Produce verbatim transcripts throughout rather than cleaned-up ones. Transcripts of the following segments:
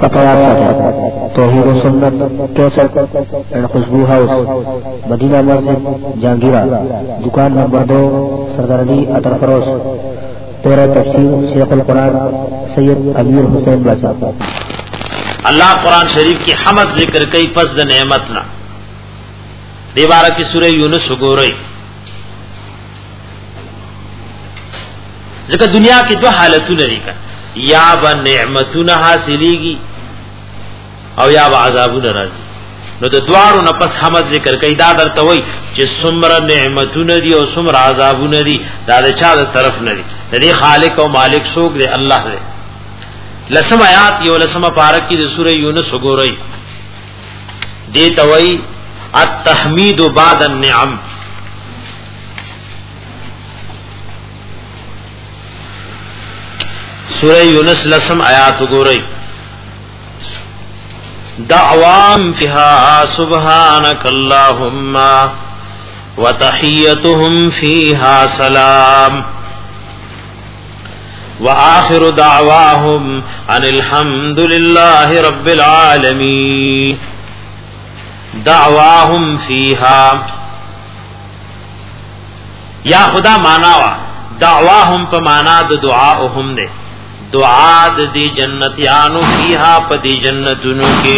पता तौहीद व सुन्नत कैसेट एंड खुशबू हाउस, मदीना मस्जिद, जहांगीरा, दुकान नंबर दो, सरदार अली अतर फरोश, तेरह तफसीर शेख अल कुरान सैयद अमीर हुसैन बाचा। अल्लाह कुरान शरीफ की हमद जिक्र कई पस द नेमत ना दीवारा की सूरह यूनुस हो रही। जगह दुनिया की दो हालतों लरी का, या ब नेमतुन हासिलेगी और या ब अजाबुन राजी। नो द द्वारो न पस हमद जिक्र कई दा दर तवई कि सुमर नेमतुन दी और सुमर अजाबुन दी दा दे चा तरफ न दी नदी खालिक और मालिक सोग दे अल्लाह दे। लसम आयात यो लसम पारक की सूरह यूनुस हो रही दे तवई अत-तहमीद बाद अन-निअम। सूरह यूनुस लसम आयात हो रही दअवाम फिहा सुब्हानक अल्लाहुम्मा व तहियतुहुम फीहा सलाम व आखिरु दअवाहुम अनिल हम्दुलिल्लाहि रब्बिल आलमीन। दअवाहुम फीहा या खुदा मानावा दअवाहुम पे माना द दुआहुम दे दुआ दी जन्नतियानु फीहा पदी जन्नतुनु के।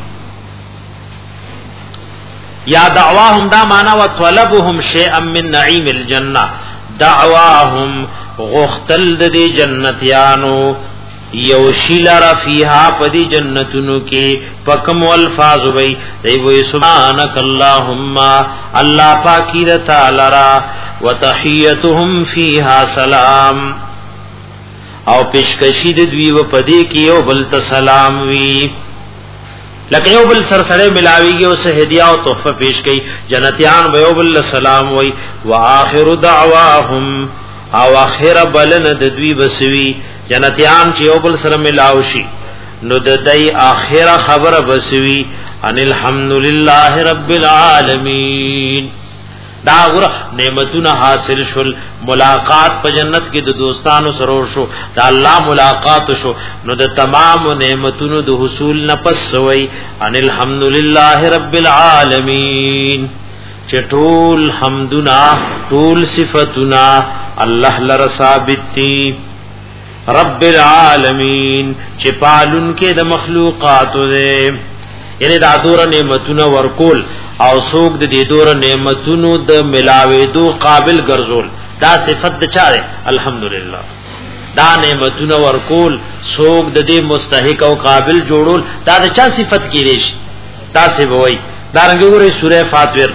या दअवाहुम दा माना व तलबुहुम शैअम मिन नईमिल जन्ना। दअवाहुम गुख्तल दी जन्नतियानु यौशिला फीहा पदी जन्नतुनु के पकम अल्फाज वही दे वो सुब्हानक अल्लाहुम्मा अल्लाह पाकी ताला व तहियतुहुम फीहा सलाम और पेशकशी द्वी व पदे की ओ बल सलाम वी लके ओ बल सरसरे मिलावी गई उसे हदिया और तोहफा पेश गई जन्नतियान व बल सलाम वही व आखिर दअवाहुम और आखिर बलन द्वी बसवी जन्नतियान चे ओ बल सर मिलावशी नुदई आखिर खबर बसवी अनिल हम्दुलिल्लाहि रब्बिल आलमीन। दागुर नेमतुन हासिल शुल मुलाकात प जन्नत के दो दोस्तानो सरोर शो दा अल्लाह मुलाकात शो नो द तमाम नेमतुन दो हुसूल नपस वई अनिल हम्दुलिल्लाहि रब्बिल आलमीन। चटूल हमदुना टूल सिफतुना अल्लाह लरसाबिती रब्बिल आलमीन चिपालुन के द मखलूकात दे यानी दा दोर नेमतुन वरकुल और सोग दे दोर नेमतुन द मिलावे दो काबिल गर्जोल दा सिफत द चाहे अल्हम्दुलिल्लाह। दा नेमतुन वरकुल सोग दे मुस्तहिक और काबिल जोड़ोल दा द चा सिफत की रेश दा से वही दा रंगे गुरे सूरह फातिर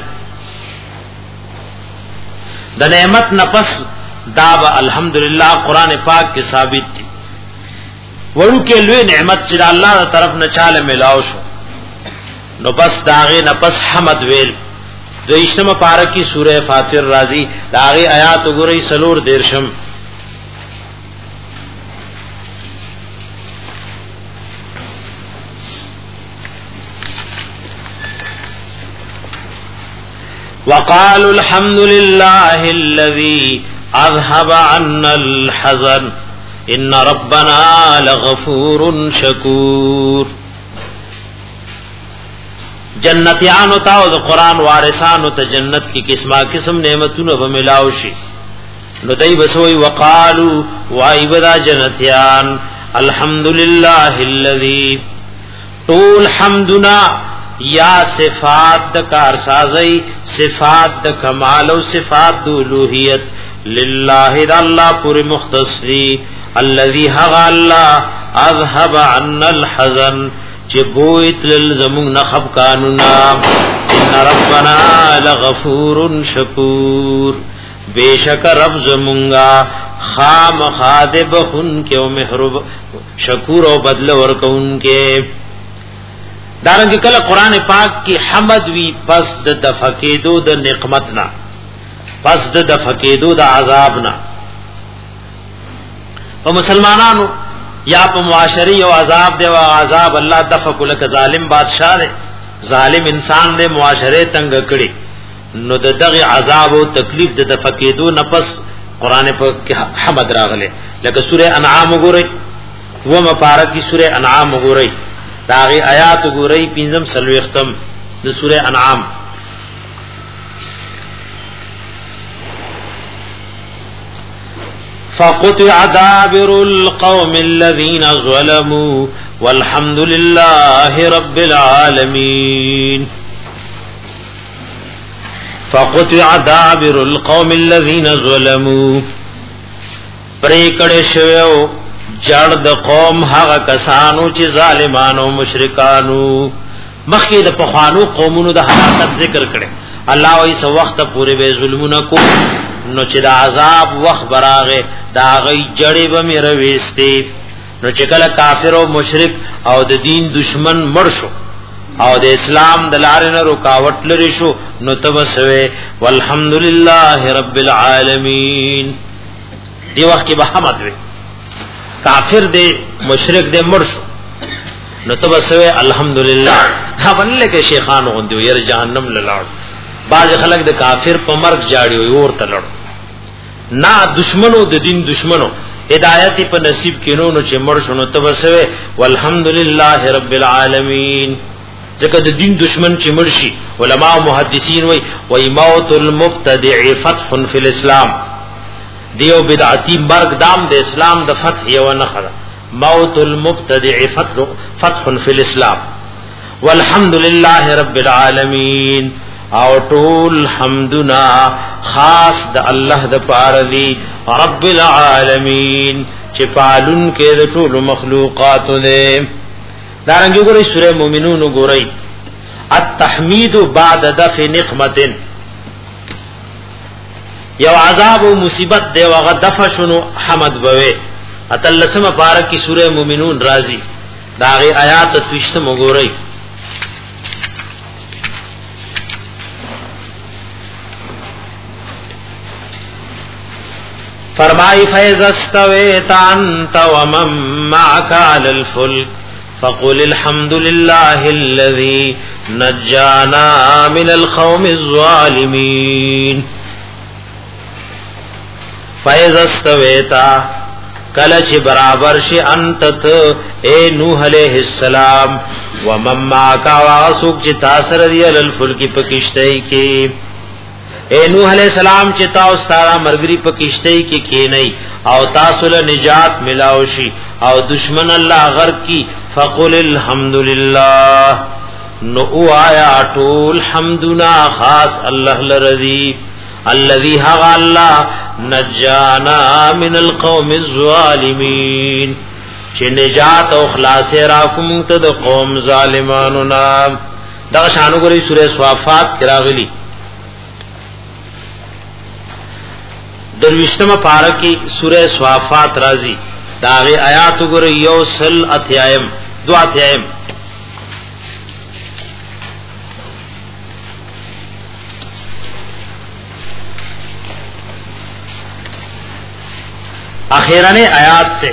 द नेमत नफस दा ब अल्हम्दुलिल्लाह कुरान पाक के साबित थी वरु के लिए नेमत चिदा अल्लाह तरफ न चाले मिलाओ शो नो बस दागे नपस हमद वेल दो इश्तम पारक की सूरह फातिर राजी दागे आयात गुरई सलोर देरशम वक़ालु अल्हम्दुलिल्लाहि अल्लज़ी अज़हब अन्नल हज़न इन्न रब्बना लग़फ़ूरुन शकूर। जन्नतियान होता और कुरान वारिसान होता जन्नत की किस्मा किस्म नेमतुन ब मिलावशी नुदई बसोई वक़ालु वाई बदा जन्नतियान अल्हम्दुलिल्लाहि अल्लज़ी तूल हमदुना या सिफात द कारसाज़ई सिफात द कमाल और सिफात द उलूहियत लिल्लाहि अल्लाह पूरे मुख्तसरी अल्लज़ी हग़ अल्लाह अज़हब अन्नल हज़न चे बोइत ललजमुंग नखब कानुना इन्ना रब्बना लग़फ़ूरुन शकूर बेशक रब जमुंगा खाम खादिब खुन के ओ मेहरब शकूर और बदले वर्क उनके। दारंग कल कुरान पाक की हमद वी पस द दफकेदो द निकमतना पस द दफकेदो द आजाबना तो मुसलमानानु या प मुआशरी और अजाब दे व अजाब अल्लाह दफकुल के जालिम बादशाह दे जालिम इंसान दे मुआशरे तंग कड़ी नो दग अजाब और तकलीफ दे दफकेदो नपस कुरान पाक के हमद रागले लेकिन सूरह अनआम गुरई वो मपारक की सूरह अनआम गुरई داغي آیات ګورئ پنځم سلوختم د سوره انعام. فقطع دابر القوم الذين ظلموا والحمد لله رب العالمين. فقطع دابر القوم الذين ظلموا پریکړه شوو جړ د قوم هغه کسانو چې ظالمانو مشرکانو. مخکې د پخوانو قومونو د هلاکت ذکر کړي. الله وایي سو وخت پورې به ظلمونه کو نو چې د عذاب وخت براغه دا غي جړې به مې رويستي. نو چې کله کافر او مشرک او د دین دشمن مړ شو او د اسلام د لارې نه رکاوټ لري شو نو تبسوي والحمدلله رب العالمین. دی وخت کې به حمد وي. کافر دے مشرک دے مړ شو نو تبسوي الحمدلله. ها ولله کې شیخان غوندي ير جهنم للاړ. باز خلک د کافر په مرګ جاړي وي اور تلړ. نا دشمنو د دین دشمنو هدایت په نصیب کینو نو چې مړ شو نو تبسوي والحمدلله رب العالمین. ځکه د دین دشمن چې مړ شي علما او محدثین وای وای موت المبتدع فتح فی الاسلام. دیو بدعتی مرگ دام د اسلام د فتح یو نه خدا. موت المبتدع فتح فتح فی الاسلام. والحمد لله رب العالمین. او ټول حمدنا خاص د الله د پاره دی رب العالمین چې پالون کې د ټول مخلوقات دې. دارنګه ګورئ سورہ مومنون ګورئ التحمید بعد دفع نقمت. یو عذاب و مصیبت دے وغا دفع شنو حمد بوے. اتلسم پارک کی سورہ مومنون رازی داغی آیات تشتم گورئی. فرمائی فیض استویت انت ومن معک علی الفلک فقل الحمد للہ الذی نجانا من القوم الظالمین. فیض استویتا کلچ برابر شی انتت اے نوح علیہ السلام ومن معاکا واسوک چی تاثر دی الالفلکی پکشتائی کی. اے نوح علیہ السلام چی تا استارا مرگری پکشتائی کی کی نئی او تاسل نجات ملاوشی او دشمن اللہ غرق کی فقل الحمدللہ. نو او آیا طول حمدنا خاص اللہ لرضی الذي هغ الله نجانا من القوم الظالمين چې نجات او خلاص را کوم ته د قوم ظالمانو نام. دا شانو ګوري سورې صافات کې راغلي درويشتمه پارا کې سورې صافات راځي. دا غي آیات ګوري یو سل اتیایم دو اتیایم. اخیرانے آیات تے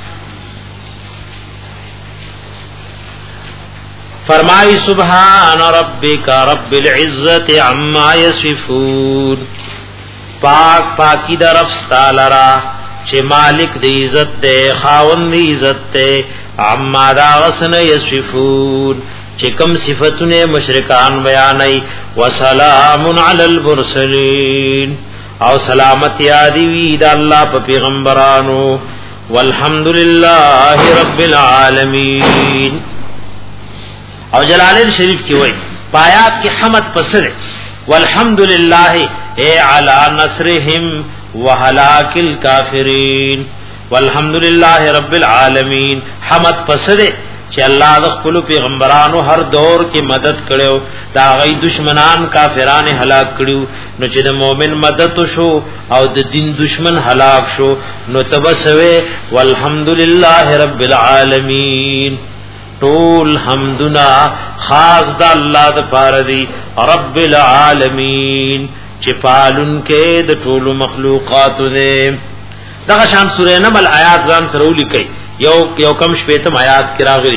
فرمائی سبحان ربک رب العزت عما یصفون. پاک پاکی در افستا لرا چه مالک دی عزت دے خاون دی عزت دے عما دا غسن یصفون چه کم صفتن مشرکان بیانی وسلام علی المرسلین او سلامت یادی وی دا اللہ پا پیغمبرانو. والحمدللہ رب العالمین. او جلالین شریف کی وئی پایات کی حمد پسر والحمدللہ اے علی نصرہم وحلاک الکافرین. والحمدللہ رب العالمین حمد پسر چې الله د خپل پیغمبرانو هر دور کې مدد کړو دا غي دشمنان کافرانه هلاک کړو نو چې د مؤمن مدد شو او د دین دشمن هلاک شو نو تبسوي والحمدلله رب العالمین. ټول حمدنا خاص د الله د پاره دی رب العالمین چې پالون کې د ټول مخلوقات نه. دا شان سورې نمل آیات ځان سره ولیکي یو یو کم شپیتم آیات کی راغلی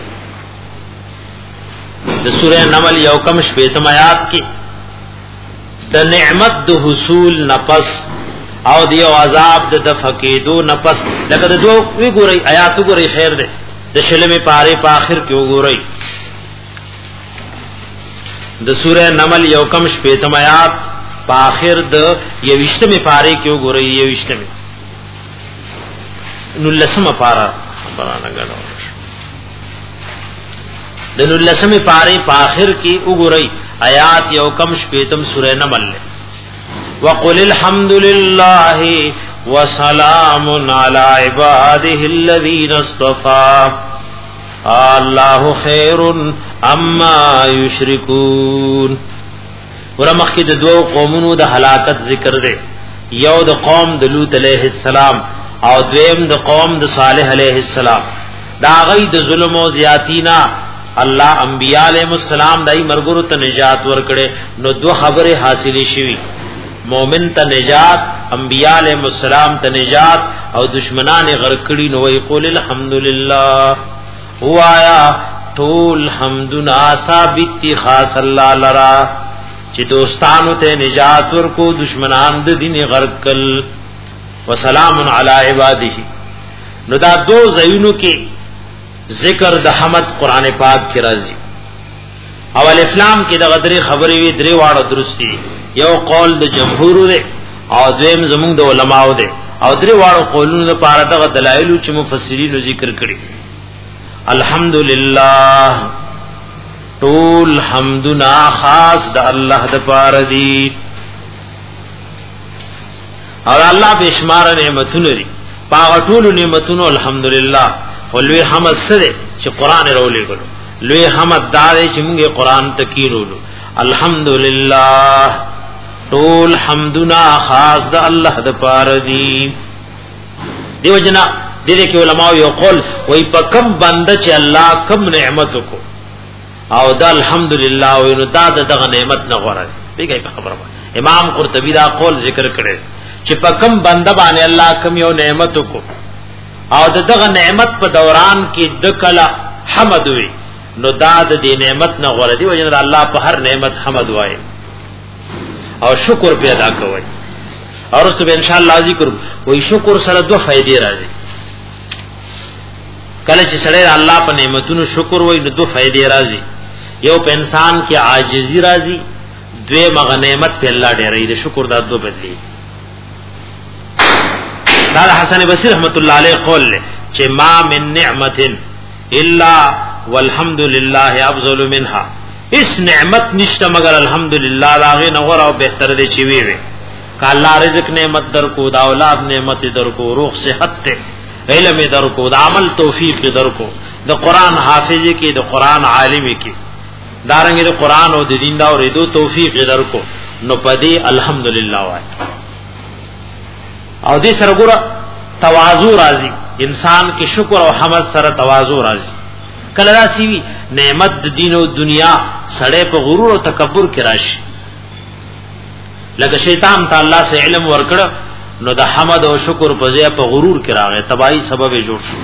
د سورہ نمل یو کم شپیتم آیات کی د نعمت د حصول نفس او د یو عذاب د دفقیدو نفس لکه د دو وی ګوري آیات ګوري خیر ده د شلمه پاره په آخر کې وګورئ د سوره نمل یو کم شپیتم آیات په آخر د یوشتمه پاره کې وګورئ یوشتمه نو لسمه پاره برانه غنو د نو لسمه پاره په آخر کې وګورئ آیات یو کم شپیتم سوره نمل وقل الحمد لله وسلام على عباده الذين اصطفى الله خير اما يشركون ورمخ کې د دوه قومونو د هلاکت ذکر دی یو د قوم د لوط علیہ السلام او دویم د قوم د صالح علیہ السلام دا غي د ظلم او زیاتینا الله انبیاء علیهم السلام دای مرګورو ته نجات ورکړي نو دوه خبره حاصلې شوي مومن ته نجات انبیاء علیهم السلام ته نجات او دشمنان غرقړي نو وی قول الحمدلله وایا ټول حمدنا ثابت خاص الله لرا چې دوستانو ته نجات ورکو دشمنان د دین غرقل وسلام علی عباده نو دا دو زینو کې ذکر د حمد قران پاک کې راځي اول اسلام کې د غدری خبرې وی درې واړه درستی یو قول د جمهور دی او دویم زمونږ د علماو دی او درې واړو قولونو لپاره د دلایل چې مفسرین ذکر کړي الحمدلله طول حمدنا خاص د الله د پاره دی او الله بشمار نعمتونه لري پاغه ټول نعمتونو الحمدلله ولوی حمد سره چې قران راولې غلو لوی حمد دار چې موږ قران تکیرولو الحمدلله طول حمدنا خاص د الله د پاره دی دیو جنا دې کې علماء یو قول وای په کم بنده چې الله کم نعمت کو او دا الحمدلله او نو دا دغه نعمت نه غوړه پیګای په خبره امام قرطبی دا قول ذکر کړي چې په کم بنده باندې الله کم یو نعمت کو او دغه نعمت په دوران کې د کلا حمد وي نو دا د دې نعمت نه غوړه دی وجه الله په هر نعمت حمد وای او شکر پیدا کوي اور اس به ان شاء الله ذکر وای شکر سره دوه فائدې راځي کله چې سره الله په نعمتونو شکر وای نو دوه فائدې راځي یو په انسان کې عاجزی راځي دوی مغه نعمت په الله ډېرې د شکر د دوه بدلی دا حسن بصری رحمت الله علیه قول له چې ما من نعمت الا والحمد لله افضل منها اس نعمت نشته مگر الحمدلله لاغه نور او بهتر دی چې وی وی ک الله رزق نعمت در کو دا اولاد نعمت در کو روح صحت ته علم در کو دا عمل توفیق در کو د قران حافظ کی د قران عالم کی دارنګ د قران او د دین دا اوریدو توفیق در کو نو پدی الحمدلله وای او دې سره ګره تواضع راځي انسان کې شکر او حمد سره تواضع راځي کله راځي نعمت د دین او دنیا سړې په غرور او تکبر کې راشي لکه شیطان ته الله سے علم ورکړ نو د حمد او شکر په ځای په غرور کې راغی تباہی سبب جوړ شو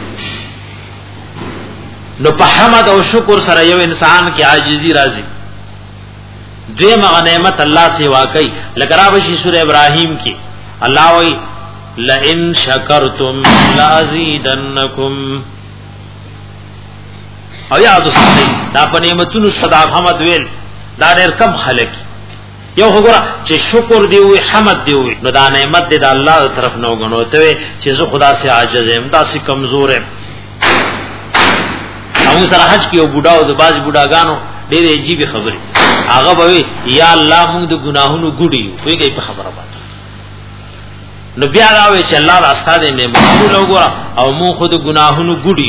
نو په حمد او شکر سره یو انسان کې عاجزی راځي دوی مغه نعمت الله سے واقعي لکه راوشي سورہ ابراهيم کې الله وی لئن شکرتم لازیدنکم او یاد وساتئ دا په نعمتونو صدا حمد ویل دا ډېر کم خلک یو وګوره چې شکر دی وي حمد دی وي نو دا نعمت دی د الله تر طرف نو غنوته وي چې زه خدا سے عاجز یم دا سي کمزور یم او سره حج کې یو بوډا او د باز بوډاګانو ډېرې عجیب خبرې هغه به یا الله موږ د ګناهونو ګډي ويږي په خبره باندې نو بیا راوي چې الله راسته دې نعمتونو وګوره او موږ خود ګناهونو ګډي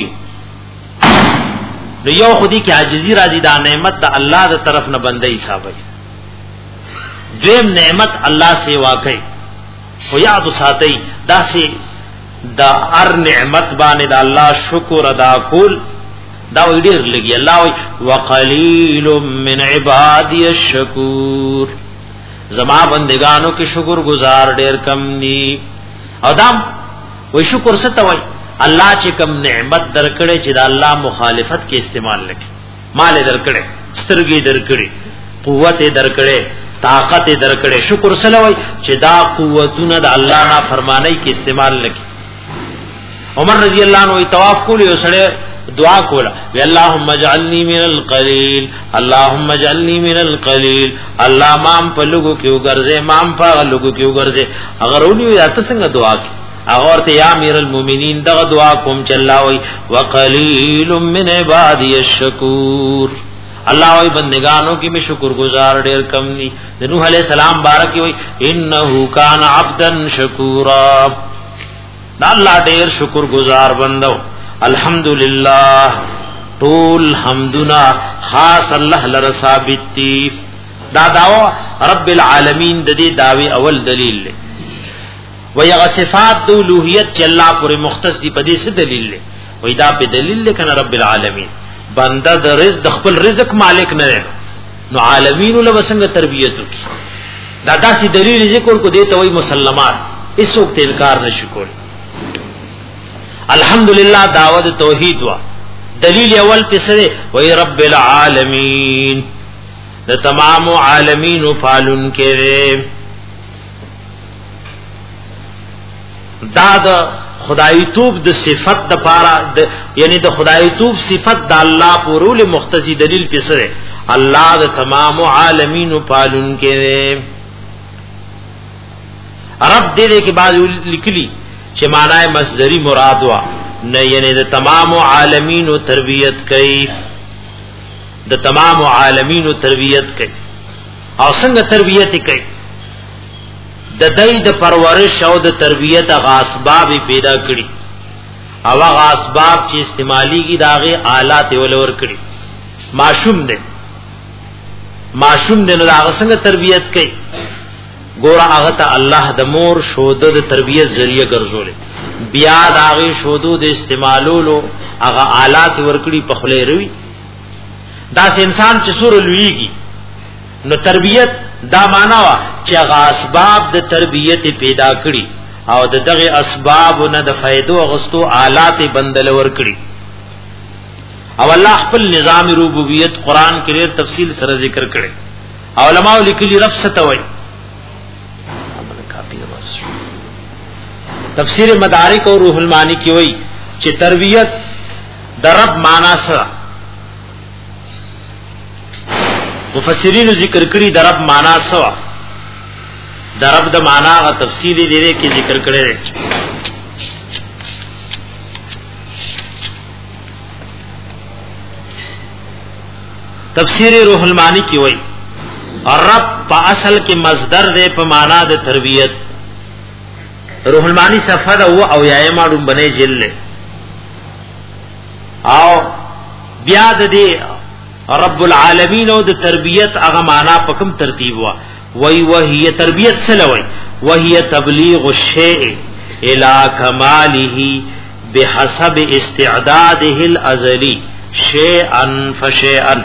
نو یو خودی کی عاجزی راځي دا نعمت د الله د طرف نه بندي حسابي دیم نعمت الله سے واقعي خو یاد ساتي دا سي دا هر نعمت باندې د الله شکر ادا کول دا ډیر لګي الله وقلیل من عبادی الشکور زما بندگانو کې شکر گزار ډیر کم دي او دا وای شکر څه ته وای الله چې کوم نعمت درکړي چې د الله مخالفت کې استعمال لکه مال درکړي سترګې درکړي قوت درکړي طاقت درکړي شکر سلوي چې دا قوتونه د الله نه فرمانای کې استعمال لکه عمر رضی الله عنه طواف کول یو سره دعا کولا وی اللهم اجعلنی من القلیل اللهم اجعلنی من القلیل الله مام په لګو کې وګرځه مام په لګو کې وګرځه اگر ونی راته څنګه دعا کی اور ته یا امیر المؤمنین دغه دعا کوم چلاوي وقلیل من عبادی الشکور الله وی بندگانو کې می شکر گزار ډیر کم دي نوح علیہ السلام بارک وی انه کان عبدا شکورا الله ډیر شکر گزار بندو الحمدللہ طول حمدنا خاص الله لرا ثابت دي دا داو رب العالمین د دې داوی اول دلیل له ويغ صفات د الوهیت چې الله پورې مختص دي په دې څه دلیل له وای دا په دلیل له کنه رب العالمین بنده د رزق د خپل رزق مالک نه دی نو عالمین له وسنګ تربیت کی دا داسې دلیل ذکر کو دیته وای مسلمان هیڅ وخت انکار نشي کول الحمدللہ دعوت توحید وا دلیل اول پسره وای رب العالمین د تمام عالمین فالن کړي دا د خدای توب د صفت د پارا د یعنی د خدای توب صفت د الله پورول مختصی دلیل پسره الله د تمام عالمین فالن کړي رب دې کې بعد لیکلی چې معنی مصدری مراد وا نه یعنی د تمام عالمین تربیت کوي د تمام عالمین تربیت کوي او څنګه تربیت کوي د دای د پرورش او د تربیت غاسباب پیدا کړي او غاسباب چې استعمالي کی داغه آلات ولور کړي معشوم دې معشوم دې نو هغه څنګه تربیت کوي ګور هغه ته الله د مور شود د تربیت ذریعہ ګرځولې بیا داغه شودو د استعمالولو هغه آلات ورکړي په خله روي دا انسان چې سور لویږي نو تربیت دا معنا وا چې هغه اسباب د تربیت پیدا کړي او د دغه اسباب نه د فائدو غستو آلات بندل ورکړي او الله خپل نظام ربوبیت قران کې ډېر تفصیل سره ذکر کړي علماء لیکلي رب ستوي تفسیر مدارک اور روح المانی کی وئی چې تربیت د رب معنا سره مفسرین ذکر کړي د رب معنا سره د رب د معنا غا تفصیل دی کې ذکر کړي تفسیر روح المانی کی وئی اور رب په اصل کې مصدر دی په معنا د تربیت روح المانی صفحه دا و او یایما ډوم بنې جل او بیا د دې رب العالمین او د تربیت هغه معنا په کوم ترتیب وا وای وهي تربیت سلوي وهي تبلیغ الشیء الى کماله بحسب استعداده الازلی شیئا فشیئا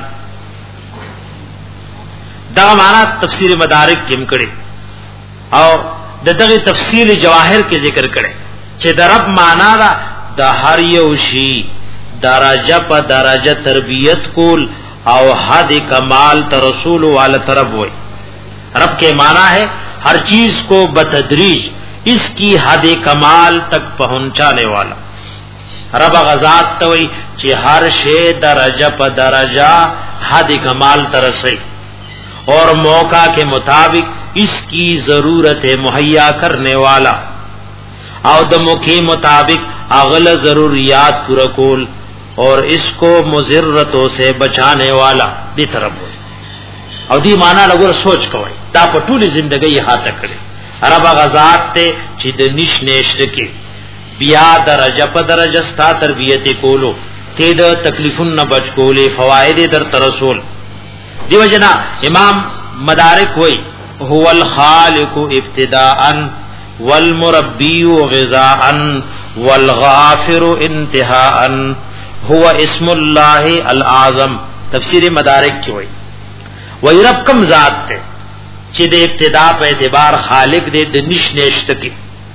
دا معنا تفسیر مدارک کې کړي او د دغه تفصیل جواهر کې ذکر کړي چې د رب معنا دا د هر یو شی درجه په درجه تربیت کول او حد کمال ته رسول والا طرف وای رب کے معنی ہے ہر چیز کو بتدریج اس کی حد کمال تک پہنچانے والا رب غزات توئی چې هر شی درجه په درجه حد کمال ترسي اور موقع کے مطابق اس کی ضرورت مہیا کرنے والا او دمو کے مطابق اغل ضروریات پورا کول اور اس کو مضرتوں سے بچانے والا دی طرف او دی معنا لګور سوچ کوي دا په ټولي ژوندۍ هاته کړي رب غزاد ته چې د نش نشته کې بیا درجه په درجه ستا تربیت کولو ته د تکلیفون نه بچ کولې فواید در ترسول دیو جنا امام مدارک وای هو الخالق ابتداء والمربی غذاء والغافر انتهاء هو اسم الله الاعظم تفسیر مدارک کی وای وای رب کم ذات ته چې د ابتدا په اعتبار خالق دې د نش نشته کې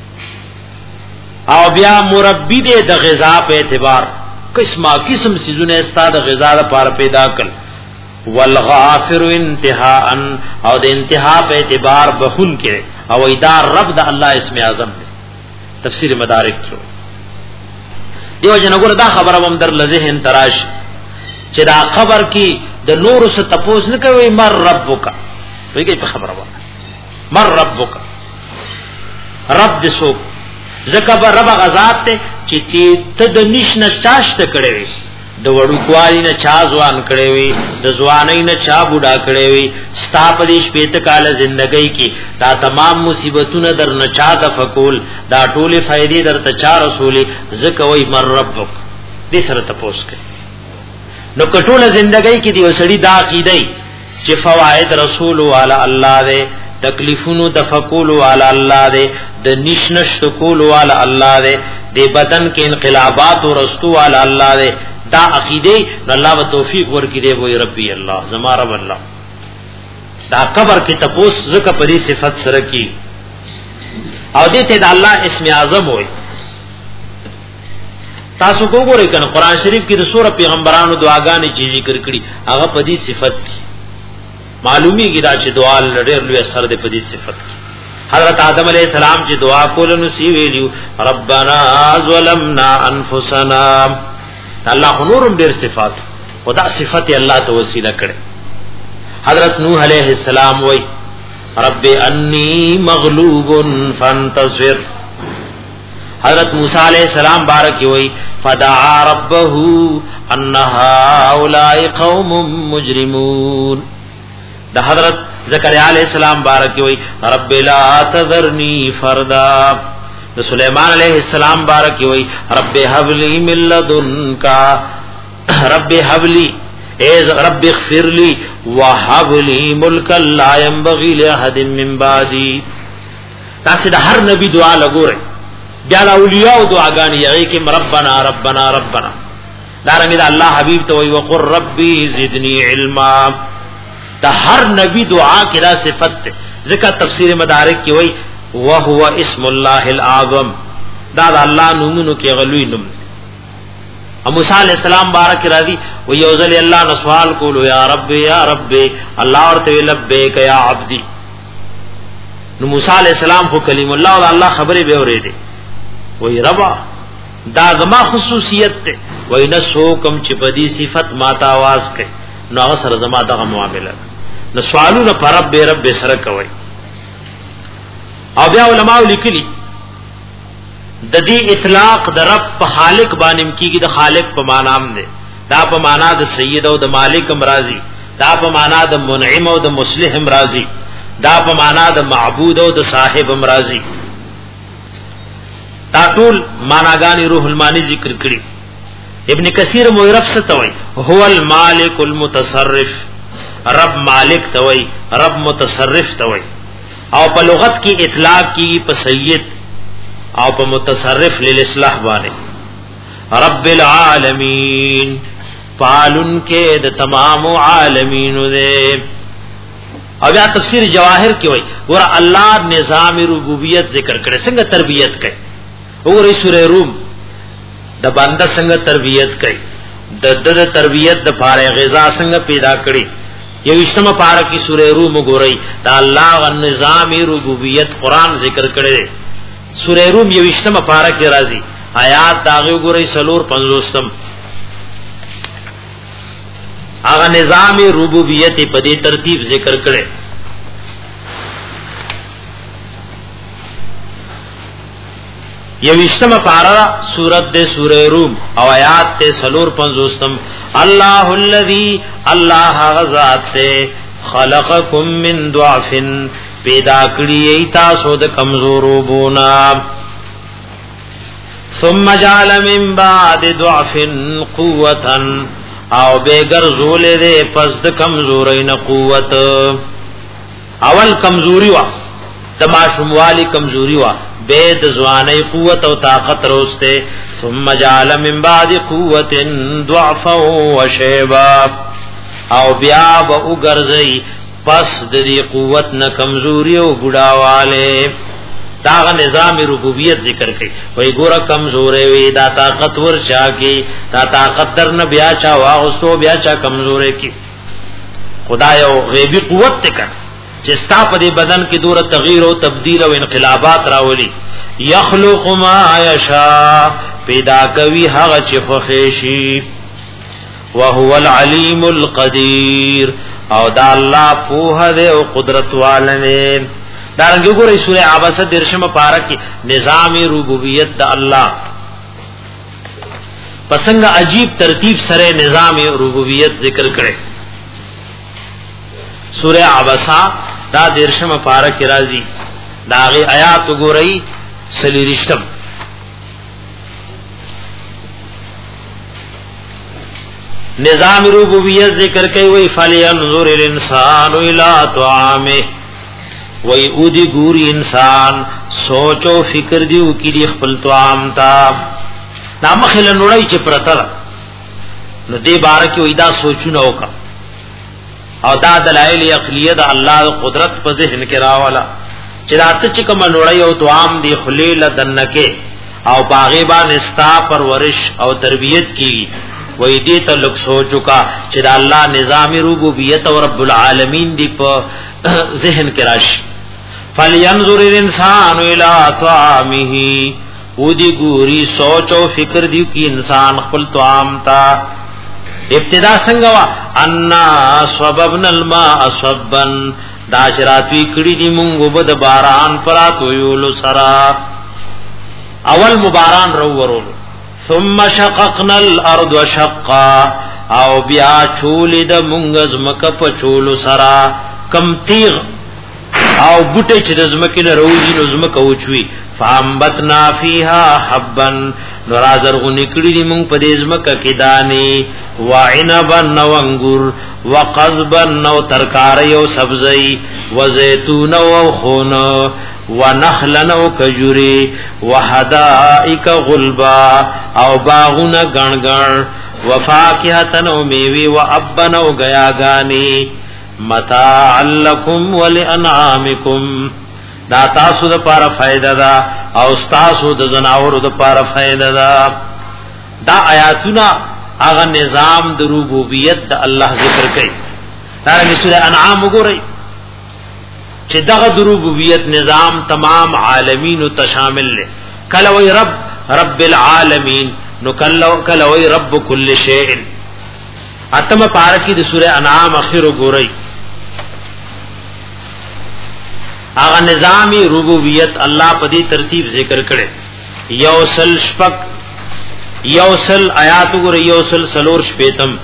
او بیا مربی دې د غذا په اعتبار قسمه قسم سيزونه استاد غذا لپاره پیدا کړ والغافر انتهاء او د انتها په اعتبار بخون کې او ایدار رب د الله اسم اعظم دی تفسیر مدارک کې دیو جن وګور دا خبره هم در لذهن تراش چې دا خبر کې د نور څخه تپوس نه کوي مر ربک وایي په خبره وایي مر ربک رب دې سو زکه به رب غزاد ته چې ته د نش نشاش ته کړې وي د وړو کوالي نه چا ځوان کړې وي د ځوانۍ نه چا بوډا کړې وي ستا په دې شپېته کاله ژوندۍ کې دا تمام مصیبتونه در نه چا د فقول دا ټوله فائدې در ته چا رسولي زکه وای مر ربک دې سره تپوس کوي نو کټوله ژوندۍ کې دی وسړي دا عقیده چې فواید رسول والا الله دې تکلیفونو د فقول والا الله دې د نشنش کول والا الله دې د بدن کې انقلابات او رستو والا الله دې دا عقیده الله و توفیق ورکړي دی وای ربي الله زما رب الله دا قبر کې تپوس زکه پرې صفت سره کی او دې ته د الله اسم اعظم وای تاسو وګورئ کنه قران شریف کې د سور پیغمبرانو دعاګانې چې ذکر کړي هغه په دې صفت کې معلومی کی دا چې دعا لړ لوی اثر دې په دې صفت کې حضرت آدم علیہ السلام چې دعا کول نو سی ویلو ربنا ظلمنا انفسنا الله نورم ډېر صفات خدا صفت الله ته وسیله کړي حضرت نوح علیہ السلام وای رب انی مغلوب فانتصر حضرت موسی علیہ السلام بارک وای فدعا ربه ان هؤلاء قوم مجرمون دا حضرت زکریا علیہ السلام بارک وای رب لا تذرنی فردا دا سلیمان علیہ السلام بارک وای رب هب لی من لدنک رب هب لی اے رب اغفر لی وهب لی ملکا لا ينبغي لاحد من بعدی تاسو د هر نبی دعا لګورئ بیا د اولیاء دعاګانې یې کې ربنا ربنا ربنا دا رنګ د الله حبیب ته وای وقر ربی زدنی علما دا هر نبی دعا کې دا صفت ده ذکر تفسیر مدارک کې وای وهو اسم الله الاعظم دا د الله نومونو کې غلوی نوم موسی علیہ السلام بارک راضی و یوزل الله نو سوال کولو یا رب یا رب الله ورته لبیک یا عبدی نو موسی علیہ السلام خو کلیم الله او الله خبره به اورېده وای ربا دا زما خصوصیت ده وای نه سو کم چې په دې صفت ماته आवाज کوي نو هغه سره زما دغه معاملې نو سوالونه پر رب رب سره کوي او بیا علماء لیکلي د دې اطلاق د رب په خالق باندې کیږي د خالق په معنا هم ده دا په معنا د سید او د مالک امراضی دا په معنا د منعم او د مصلح امراضی دا په معنا د معبود او د صاحب امراضی دا ټول معناګانی روح المانی ذکر کړي ابن کثیر معرف ستوي هو المالک المتصرف رب مالک توي رب متصرف توي او په لغت کې اطلاق کی په سید او په متصرف للاصلاح باندې رب العالمین پالن کې د تمام عالمین دې او بیا تفسیر جواهر کې وای ور الله نظام ربوبیت ذکر کړي څنګه تربیت کوي وګورئ سورې روم د بنده څنګه تربیت کوي د د تربیت د پاره غذا څنګه پیدا کړي یو اشتمه پاره کې سورې روم وګورئ دا الله غ نظام ربوبیت قران ذکر کړي سورې روم یو اشتمه پاره کې راځي آیات داغه وګورئ سلور پنځوستم هغه نظام ربوبیت په دې ترتیب ذکر کړي یوشتم پارا سورت دے سورہ روم او آیات تے سلور پنزوستم اللہ الذی اللہ غزات تے خلقکم من ضعف پیدا کری ایتا سود کمزورو بونا ثم جعل من بعد ضعف قوتا او بیگر زول دے پس د کمزورین قوت اول کمزوری وا تماشموالی کمزوری وا بید زوانی قوت و طاقت روستے ثم جعل من بعد قوت ضعفا و شیبا او بیا با اگرزی پس دی قوت نا کمزوری و بڑاوالے داغا نظام ربوبیت ذکر کئی وی گورا کمزورے وی دا طاقت ورچا کی دا طاقت در نا بیا چا واغستو بیا چا کمزورے کی خدا یو غیبی قوت تکن چستا په دې بدن کې دور تغییر او تبديل او انقلابات راولي یخلق ما یشاء پیدا کوي هغه چې خوښي وهو العلیم القدیر او دا الله په دې او قدرت والنه دا رنګ ګورې سورې عباسه درشم پارک کې نظام ربوبیت د الله پسنګ عجیب ترتیب سره نظام ربوبیت ذکر کړي سورہ عبسہ دا درشم پارک راضی داغه آیات ګورئ سلیریشتم نظام ربوبیت ذکر کوي وی فلینظر الانسان الى طعامه وی اودی ګوري انسان سوچ او فکر دیو کی خپل طعام تا نامخله نړۍ چې پرتر نو دې بار کې وېدا سوچونه وکا او دا دلایل عقلیه د الله قدرت په ذهن کې راواله چې راته چې کوم نړۍ او طعام دی خلیل دنکه او باغیبان استا پرورش او تربیت کی وې دې ته لک سوچوکا چې د الله نظام ربوبیت او رب العالمین دی په ذهن کې راشي فلینظر الانسان الى طعامه ودی ګوري سوچ او فکر دی کی انسان خپل طعام تا ابتدا څنګه وا ان صببنا الماء صبا دا شراتوی کړي دی مونږ وبد باران پراتو یول سرا اول مباران رو ورول ثم شققنا الارض شقا او بیا چولید مونږ زمکه په چولو سرا کم تیغ او بوټي چې د زمکه نه روزي نو زمکه وچوي فامبتنا فيها حبا نرازر غنی کړي دي مونږ په دې زمکه کې داني وعنبا نو انګور وقضبا نو ترکاری او سبزی وزيتون او خون ونخلا او کجوري وحدائق غلبا او باغونه غنغن وفاکهه او میوه وابا او غیاغانی متاع لکم ولانعامکم دا تاسو د پاره فائدہ دا او تاسو د زناورو د پاره فائدہ دا دا آیاتونه هغه نظام د ربوبیت د الله ذکر کوي دا د سوره انعام وګورئ چې دغه د ربوبیت نظام تمام عالمین ته شامل له کله وی رب رب العالمین نو کله کله وی رب کل شیء اتم پارکی د سوره انعام اخر وګورئ اغه نظامی ربوبیت الله په دې ترتیب ذکر کړي یوسل شپک یوسل آیات ګور یوسل سلور شپیتم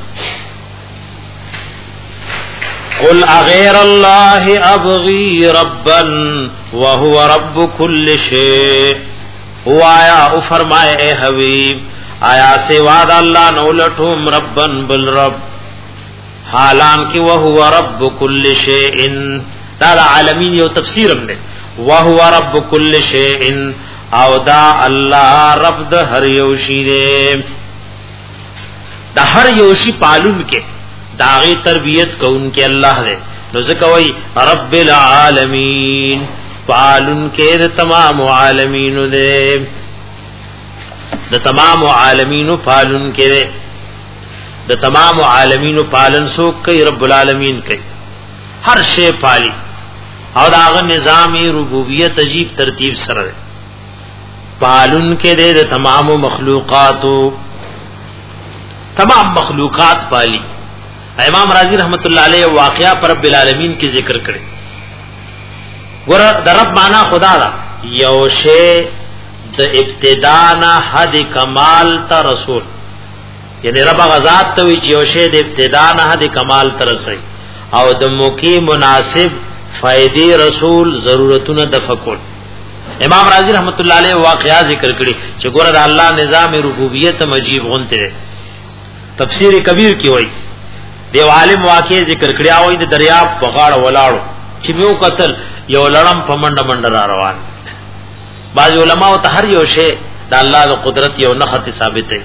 قل اغیر الله ابغي ربا وهو رب كل شيء وایا او فرمائے اے حبیب آیا سوا د الله نو لټوم ربن بل رب حالان کی وهو رب كل شيء دا عالمین یو تفسیر هم ده وهو رب كل شيء او دا الله رب د هر یو شی ده د هر یو شی پالون کې داغه تربیت کون کې الله ده نو ځکه وای رب العالمین پالون کې د تمام عالمین ده د تمام عالمین پالون کې ده د تمام عالمین پالن سو کوي رب العالمین کوي هر شی پالي او داغه نظامی ربوبیت عجیب ترتیب سره پالون کې د تمام مخلوقاتو تمام مخلوقات پالي امام رازی رحمت الله علیه واقعا پر رب العالمین کی ذکر کړي ور د رب معنا خدا دا یو شی د ابتدا نه حد کمال ته رسول یعنی رب غزاد ته وی چې یو شی د ابتدا نه حد کمال ته رسي او د موقع مناسب فائدې رسول ضرورتونه د فکر امام رازی رحمت الله علیه واقعا ذکر کړي چې ګوره د الله نظام ربوبیت مجیب غونته تفسیر کبیر کی وای دی عالم واقع ذکر کړي او د دریاب په غاړه ولاړو چې میو قتل یو لړم په منډه منډه را روان بعض علماء ته هر یو شی د الله د قدرت یو نخت ثابت دی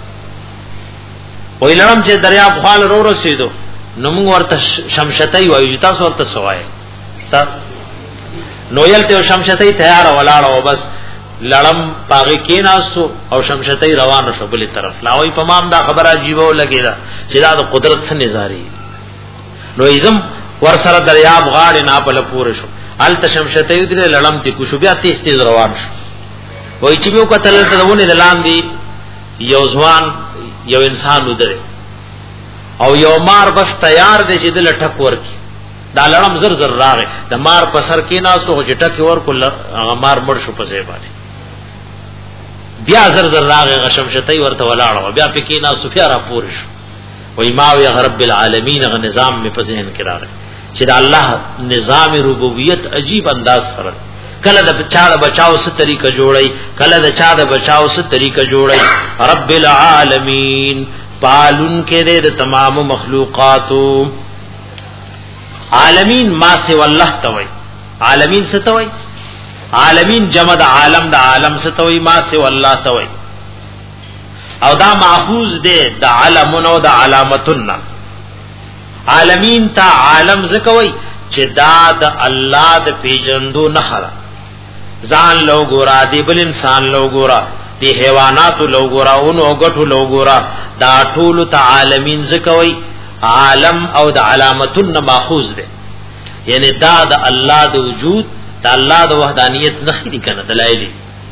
وای لړم چې دریاب خال رو رسیدو نو موږ ورته شمشتای وایو تاسو ورته سوای تا نو یلته شمشتای تیار ولاړو بس لړم پاګه کیناسو او شمشتای روان شو بل طرف لاوی پمام دا خبره عجیب ولګیدا چې دا د قدرت څخه نظاری نو ایزم ور سره دریاب غاړه نه په لپور شو ال تشمشتای دې لړم تی کو شو بیا تیز تیز روان شو وای چې یو کتل ته ونه لاندې یو ځوان یو انسان ودره او یو مار بس تیار دی چې دل ټک ورکی دا لړم زر زر راغی د مار په سر کې ناستو چې ټک ورکول هغه مار مړ شو په ځای باندې بیا زر زر راغی غشم شتای ورته ولاړ بیا پکې ناستو بیا را پور شو وای ما وی رب العالمین غ نظام می په ذهن کې راغی چې دا الله نظام ربوبیت عجیب انداز سره کله د چا بچاو ست طریقه جوړی کله د چا د بچاو ست طریقه جوړی رب العالمین پالون کې د تمام مخلوقاتو عالمین ما سی والله توي عالمین څه توي عالمین جمع د عالم د عالم څه توي ما سی والله توي او دا ماخوذ دی د علمون او د علامتن عالمین تا عالم زکوي چې دا د الله د پیجندو نه خره ځان لو ګورا دی بل انسان لو ګورا دی حیوانات لو ګورا او نو غټو لو ګورا دا ټول ته عالمین زکوي عالم او د علامتن ماخوذ دی یعنی دا د الله د وجود د الله د وحدانیت نخري کنه دلایل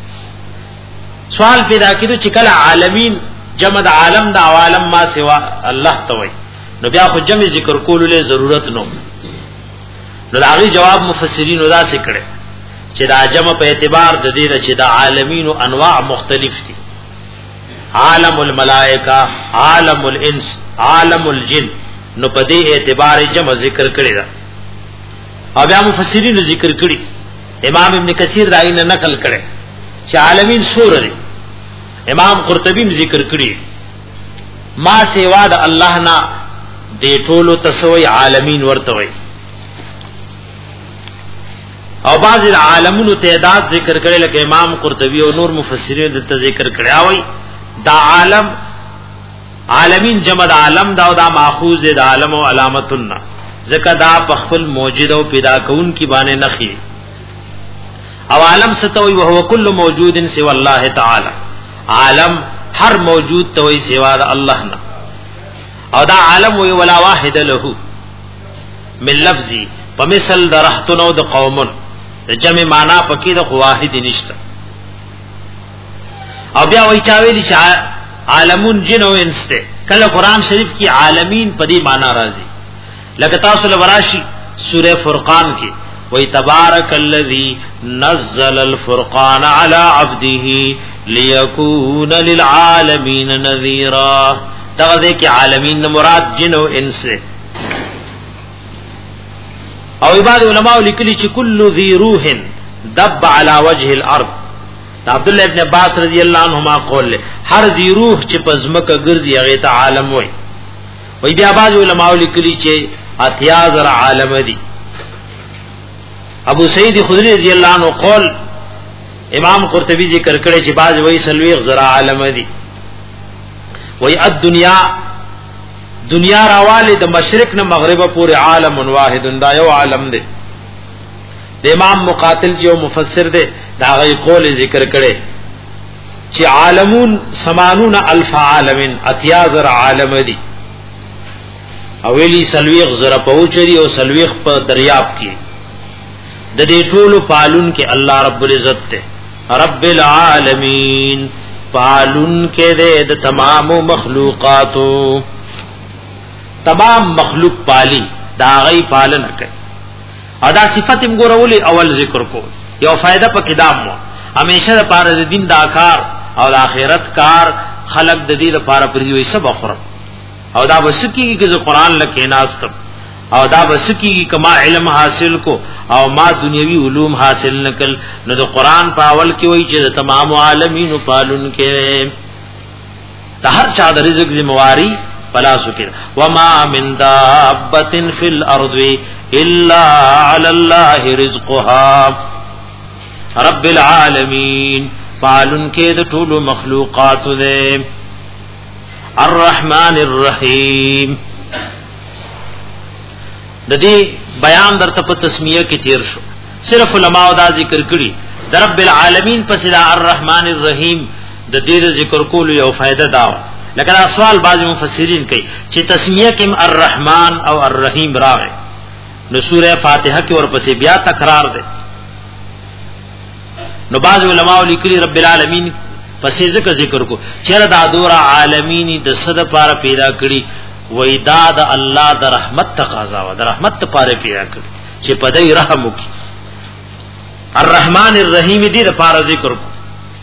سوال پیدا کیدو چې کله عالمین جمع د عالم د عوالم ما سوا الله توي نو بیا خو جمع ذکر کولو له ضرورت نو نو دا غي جواب مفسرین ودا څه کړي چې دا جمع په اعتبار د دې چې د عالمین او انواع مختلف دي عالم الملائکه عالم الانس عالم الجن نو په دې اعتبار جمع ذکر کړي دا او بیا مفسرین ذکر کړي امام ابن کثیر دا یې نقل کړي چې عالمین سور دي امام قرطبی ذکر کړي ما سیوا د الله نه دې ټولو تسوي عالمین ورته وي او بعض العالمونو تعداد ذکر کړي لکه امام قرطبی او نور مفسرین دلته ذکر کړي وي دا عالم عالمین جمع د عالم دا او دا ماخوذ د عالم او علامتنا ذکر دا په خپل موجود او پیدا کون کی باندې نخي او عالم ستوي وهو كل موجود سوى الله تعالی عالم هر موجود توي سوا د الله نه او دا عالم وی ولا واحد له من لفظي فمثل درختن او د قوم جمع معنا پکې د واحد نشته او بیا وی چاوي دي چې عالمون جن او انس ته کله قران شریف کی عالمین په دې معنا راځي لکه تاسو لوراشي سوره فرقان کې وی تبارک الذی نزل الفرقان على عبده ليكون للعالمین نذیرا دا دې کې عالمین مراد جن او انس او عباد علماء لیکلي چې کل ذی روح دب على وجه الارض عبد الله ابن عباس رضی الله عنهما قول هر ذی روح چې پزمکه ګرځي هغه ته عالم وای وی بیا بعض علماء لیکلي چې اتیا زر عالم دي ابو سعید خدری رضی اللہ عنہ قول امام قرطبی ذکر کړي چې باز وای سلویغ زرا عالم دي وای الدنیا دنیا راواله د مشرق نه مغرب پورې عالم واحد دا یو عالم دی د امام مقاتل جو مفسر دی دا غي قول ذکر کړي چې عالمون ثمانون الف عالم اتیا زر عالم دي اولی سلویغ زرا پوچری او سلویغ په دریاب کې د دې ټولو پالون کې الله رب العزت ته رب العالمین پالون کې د تمام مخلوقاتو تمام مخلوق پالی دا غي پالن کوي ادا صفت هم ګورولي اول ذکر کو یو فائدہ په کتاب مو همیشه لپاره د دین دا کار او د آخرت کار خلق د دې لپاره پرې وي سبا خور او دا وسکی کې چې قران لکه ناست او دا وسکی کما علم حاصل کو او ما دنیوي علوم حاصل نکل نو د قران په اول کې وایي چې تمام عالمین پالون کې د هر چا د رزق ذمہواری پلا سکر وما من دابۃ فی الارض الا علی الله رزقها رب العالمین پالون کې د ټولو مخلوقات دې الرحمن الرحیم د دې بیان درته په تسمیه کې تیر شو صرف علماء دا ذکر کړي د رب العالمین پس دا الرحمن الرحیم د دې ذکر کول یو فائدہ دا لکه سوال بعض مفسرین کوي چې تسمیه کې الرحمن او الرحیم راغی نو سوره فاتحه کې ورپسې بیا تکرار ده نو بعض علماء لیکلي رب العالمین پسې ذکر ذکر کو چیرې دا دور عالمینی د صد پاره پیدا کړی وای دا د الله د رحمت تقاضا و د رحمت لپاره پیدا کړی چې په دې رحم وکي الرحمن الرحیم دې لپاره ذکر کو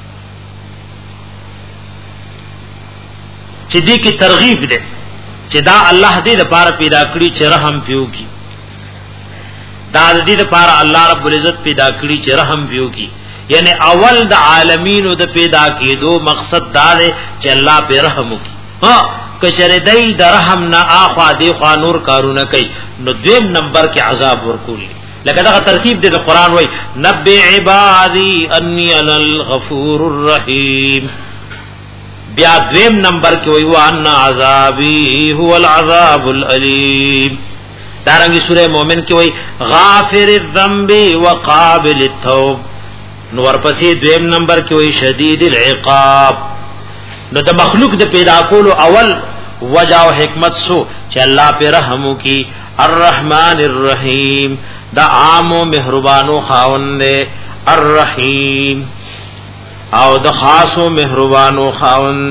چې دې کې ترغیب ده چې دا الله دې لپاره پیدا کړی چې رحم پیو کی دا دې لپاره الله رب العزت پیدا کړی چې رحم پیو کی یعنی اول د عالمین د پیدا کېدو مقصد دا دی چې الله په رحم وکي ها کچره دای د رحم نه اخوا دی خوا نور کارونه کوي نو دویم نمبر کې عذاب ورکولي لکه دا ترتیب دی د قران وای نبئ عبادی انی انا الغفور الرحیم بیا دویم نمبر کې وای وان عذابی هو العذاب الالم دارنګه سوره مؤمن کې وای غافر الذنب وقابل التوب نو ورپسې دویم نمبر کې وای شدید العقاب نو د مخلوق د پیدا کولو اول وجہ او حکمت سو چې الله په رحم وکي الرحمن الرحیم دا عام او مهربانو خاوند الرحیم او د خاص او مهربانو خاوند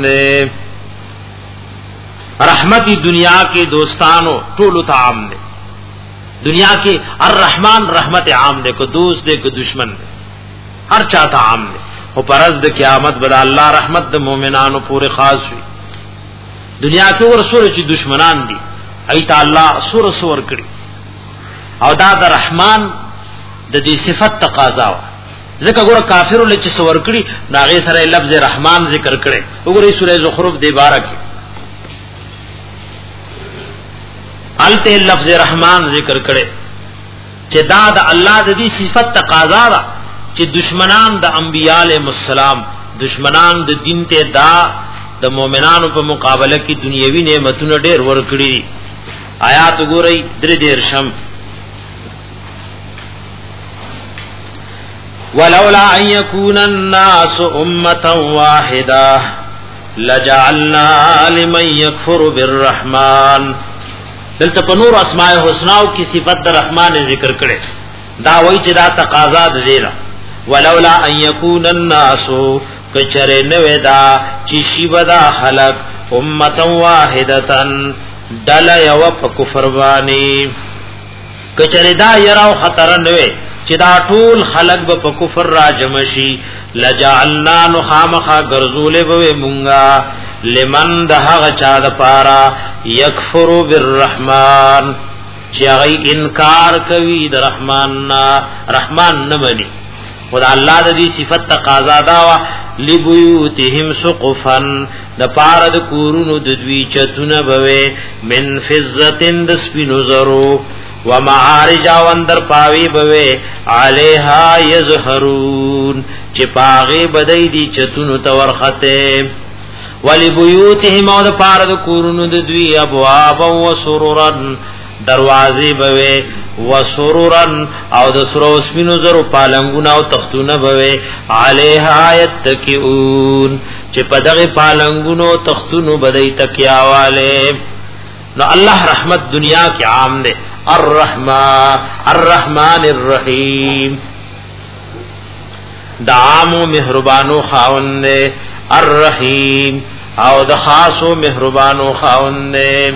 رحمت دنیا کې دوستانو ټول ته عام دي دنیا کې الرحمن رحمت عام دي کو دوست دي کو دشمن دي ہر چاہتا عام دے او پرز د قیامت بدا اللہ رحمت د مومنانو پورے خاص ہوئی دنیا کې ور سور چې دشمنان دي ایت الله سور سور کړي او دا د رحمان د دې صفت تقاضا وا ځکه ګور کافر له چې سور کړي ناغه سره لفظ رحمان ذکر کړي وګورئ سورې زخرف دی بارک الته لفظ رحمان ذکر کړي چې دا د الله د دې صفت تقاضا را چې دشمنان د انبیاء علیهم السلام دشمنان د دین ته دا د مؤمنانو په مقابله کې دنیوي نعمتونه ډېر ورکړي آیات ګورئ درې دیرشم ولولا ان يكون الناس امه واحده لجعلنا لمن يكفر بالرحمن دلته په نور اسماء الحسنا او کی صفت د رحمان ذکر کړي دا وایي چې دا تقاضا ده ولولا ان يكون الناس کچره نو دا چې شی ودا خلق امه واحده دل یو په کفر باندې کچره دا یراو خطر نه وي چې دا ټول خلق به په کفر راجم شي لجعلنا نخامخا غرزول به مونږه لمن دهغه چا د پارا یکفر بالرحمن چې هغه انکار کوي د رحمان نا رحمان نه مني خدا الله د دې صفت تقاضا دا وا لبیوتهم سقفا د پاره د کورونو د دوی چتونه بوي من فزتن د سپینو زرو و معارج وندر پاوی بوي علیها یظهرون چې پاغه بدای دي چتونو تورخته ولبیوتهم او د پاره د کورونو د دوی ابواب او سرورن دروازې بوي وسرورن او د سرو سپینو زرو پالنګونه او تختونه بوي علیها یتکئون چې په دغه پالنګونو تختونو بدای تکیاواله نو الله رحمت دنیا کې عام ده الرحمن الرحمن الرحیم د عام او مهربانو خاوند الرحیم او د خاص او مهربانو خاوند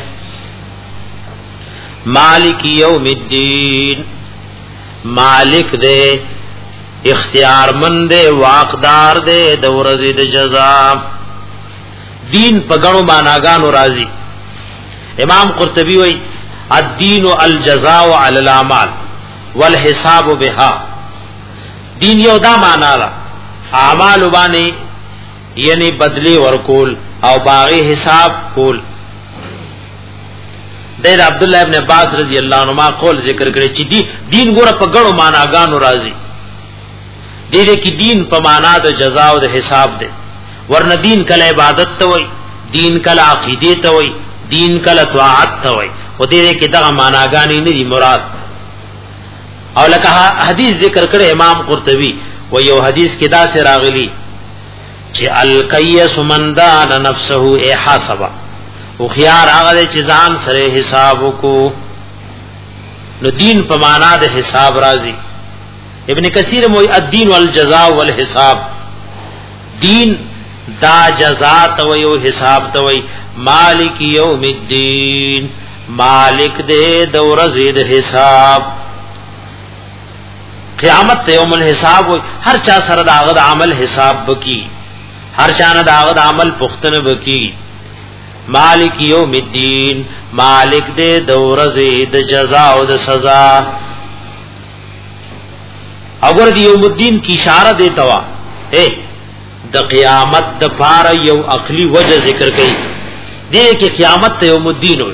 مالک یوم الدین مالک دے اختیار مند دے واقدار دے د ورځې د جزاء دین پګړو معناګانو راضی امام قرطبی وای الدین الجزاء علی الاعمال والحساب بها دین یو دا معنا را اعمال باندې یعنی بدلی ورکول او باغی حساب کول دیر عبد الله ابن عباس رضی اللہ عنہما قول ذکر کړي چې دی دین ګوره په ګړو معناګانو راځي دې دې کې دین په معنا د جزاء او د حساب دی ورنه دین کله عبادت ته وای دین کله عقیده ته وای دین کله طاعت ته وای او دې کې دغه معناګانی نه دي مراد او لکه حدیث ذکر کړي امام قرطبی و یو حدیث کې دا سره راغلی چې القیس من دان نفسه احاسبا او خيار هغه چې ځان سره حساب وکړو نو دین په معنا د حساب راځي ابن کثیر موي الدین والجزاء والحساب دین دا جزاء توي او حساب توي مالک یوم الدین مالک دے د ورځې د حساب قیامت ته یوم الحساب وي هر چا سره داغه عمل حساب وکي هر چا نه داغه عمل پختنه وکي مالک یوم الدین مالک دے د ورځې د جزاء او د سزا اگر دی یوم الدین کی اشاره دیتا وا اے د قیامت د پار یو عقلی وجه ذکر کړي دې کې قیامت ته یوم الدین وي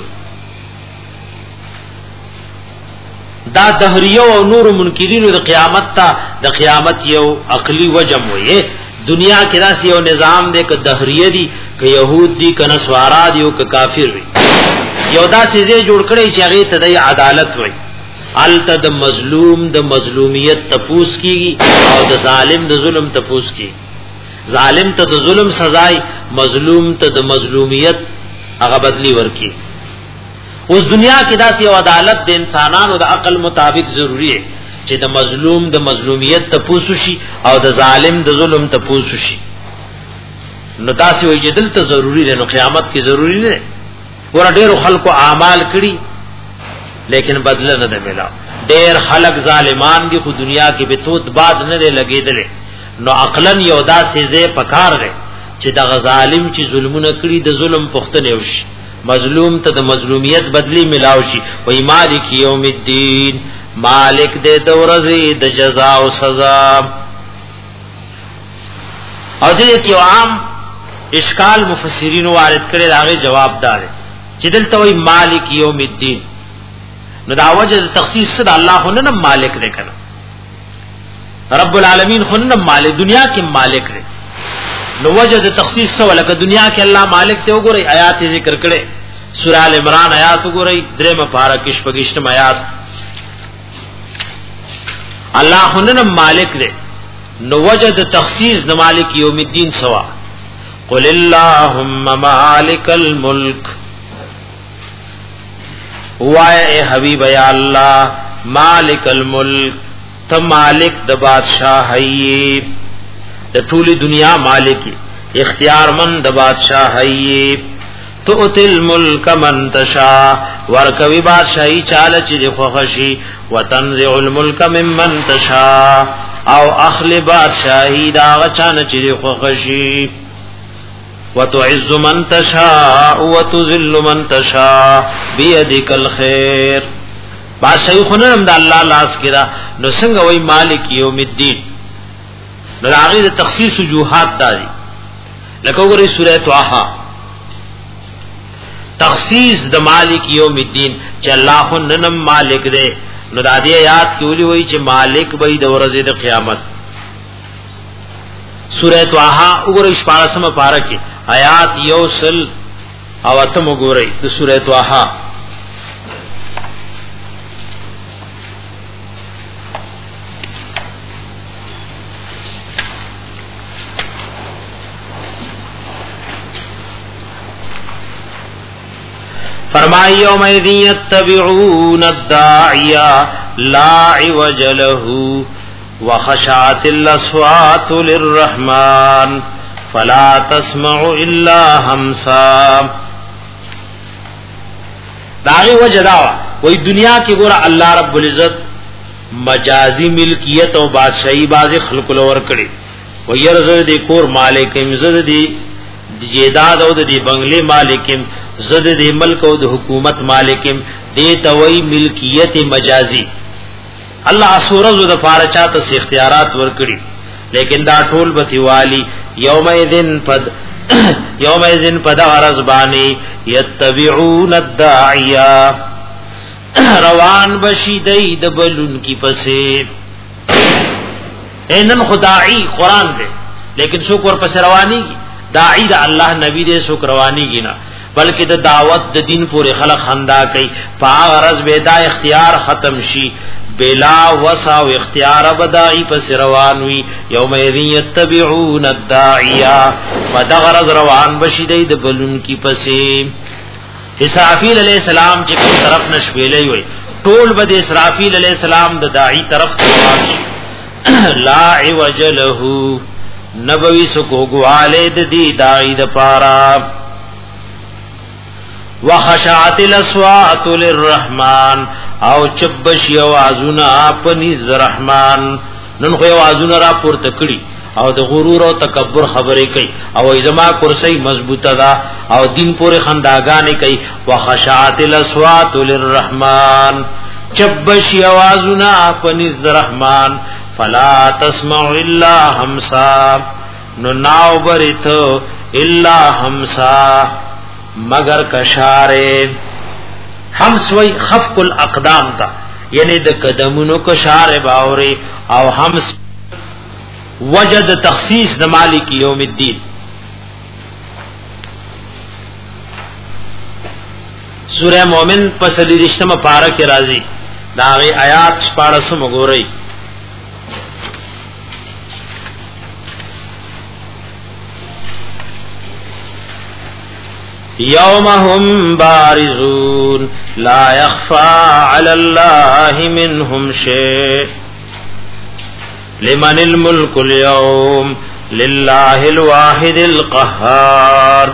دا دهریو او نور منکرین د قیامت ته د قیامت یو عقلی وجه وي دنیا کې راس یو نظام دې ک دهریه دي ک يهود دي ک نسوارا دي او ک کافر وي یو دا چیزې جوړ کړي چې هغه ته د عدالت وي الته د مظلوم د مظلومیت تپوس کیږي او د ظالم د ظلم تپوس کیږي ظالم ته د ظلم سزای مظلوم ته د مظلومیت هغه بدلی ورکی اوس دنیا کې داسې یو عدالت د انسانانو د عقل مطابق ضروری ہے چې د مظلوم د مظلومیت تپوس شي او د ظالم د ظلم تپوس شي نو تاسو وایي چې دلته ضروری دی نو قیامت کې ضروری نه ور ډېر خلکو اعمال کړي لیکن بدل نه ده ملا ډېر خلک ظالمان دي خو دنیا کې به توت باد نه لګیدل نو عقلن یو دا سيزه پکار دی چې د ظالم چې ظلمونه کړي د ظلم پختنه وشي مظلوم ته د مظلومیت بدلی ملاو شي وای مالک یوم الدین مالک دې د ورځې د جزاء او سزا او دې یو عام اشکال مفسرین وارد کړي راغی جواب دار چې دلته وای مالک یوم الدین نو دا وجه تخصیص صد الله نه مالک دی کنه رب العالمین خو نه مالک دنیا کې مالک دی نو وجه تخصیص سو لکه دنیا کې الله مالک ته وګورئ آیات ذکر کړي سورہ ال عمران آیات وګورئ درېمه پارا کې شپږشتم آیات الله خو نه مالک دی نو وجه تخصیص د مالک یوم الدین سوا قل اللهم مالک الملک وای حبیب یا الله مالک الملک ته مالک د بادشاہی د ټولي دنیا مالک اختیار مند د بادشاہی تو اتل ملک من تشا ورکوي بادشاہی چاله چې خوښي وتنزع الملک ممن تشا او اخل بادشاہی دا غچانه چې خوښي وتعز من تشاء وتذل من تشاء بيدك الخير بادشاہی خنم د الله لاس کړه نو څنګه وای مالک یوم الدین نو هغه د تخصیص وجوهات داري لکه وګورئ سورۃ طه تخصیص د مالک یوم الدین چې الله خنم مالک دی نو د دې آیات کې ولي وای چې مالک به د ورځې د قیامت سورۃ طه وګورئ شپږمه پارا کې آیات یوسل او اتم وګورئ د سورۃ طه فرمائی یومئذ یتبعون الداعی لا عوج له وخشعت الاصوات للرحمن فلا تسمع الا همسا داغی وجہ داوا وہی دنیا کی گورا اللہ رب العزت مجازی ملکیت او بادشاہی باز خلق لور کړي ويرزد دی کور مالکم زد دی جیداد او دی بنگلے مالکم زد دی ملک او د حکومت مالکم دی توي ملکیت مجازی الله اسورز د فارچات سے اختیارات ور کړي لیکن دا ټول بتیوالی یومئذن پد یومئذن پد غرزبانی یتبعون الداعیا روان بشی دی د بلون کی پسے اینن خدائی قرآن دے لیکن سوک ور پس روانی کی داعی دا اللہ نبی دے سوک روانی کی نا بلکہ دا دعوت دا دین پورے خلق خندا کئی فا غرز بیدا اختیار ختم شی بلا وسع و اختیار بداعی پس روانوی یوم ایذین یتبعون الداعیا فدغرز روان بشی دی دا بلون کی پسے اسرافیل علیہ السلام چې کوم طرف نشویلې وي ټول بد اسرافیل علیہ السلام د داعی طرف ته واش لا عوج له نبوی سکو گواله د دی دای د پارا وخشعت الاصوات للرحمن او چبش یوازنا پنیز رحمان نن خو یوازنا را پورته کړي او د غرور او تکبر خبرې کوي او ازما کرسی مضبوطه ده او دین پورې خنداګانې کوي وخشعت الاصوات للرحمن چبش یوازنا پنیز رحمان فلا تسمع الا همسا نو ناو برت الا همسا مگر کشاره همس وی خفق الاقدام تا یعنی د قدمونو کشاره باوري او همس وجد تخصیص د مالک یوم الدین سورہ مومن پس لرشتم پارا کی راضی داغی آیات شپارسم گورئی یوم هم بارزون لا یخفا علی اللہ منهم شیء لمن الملک اليوم للہ الواحد القہار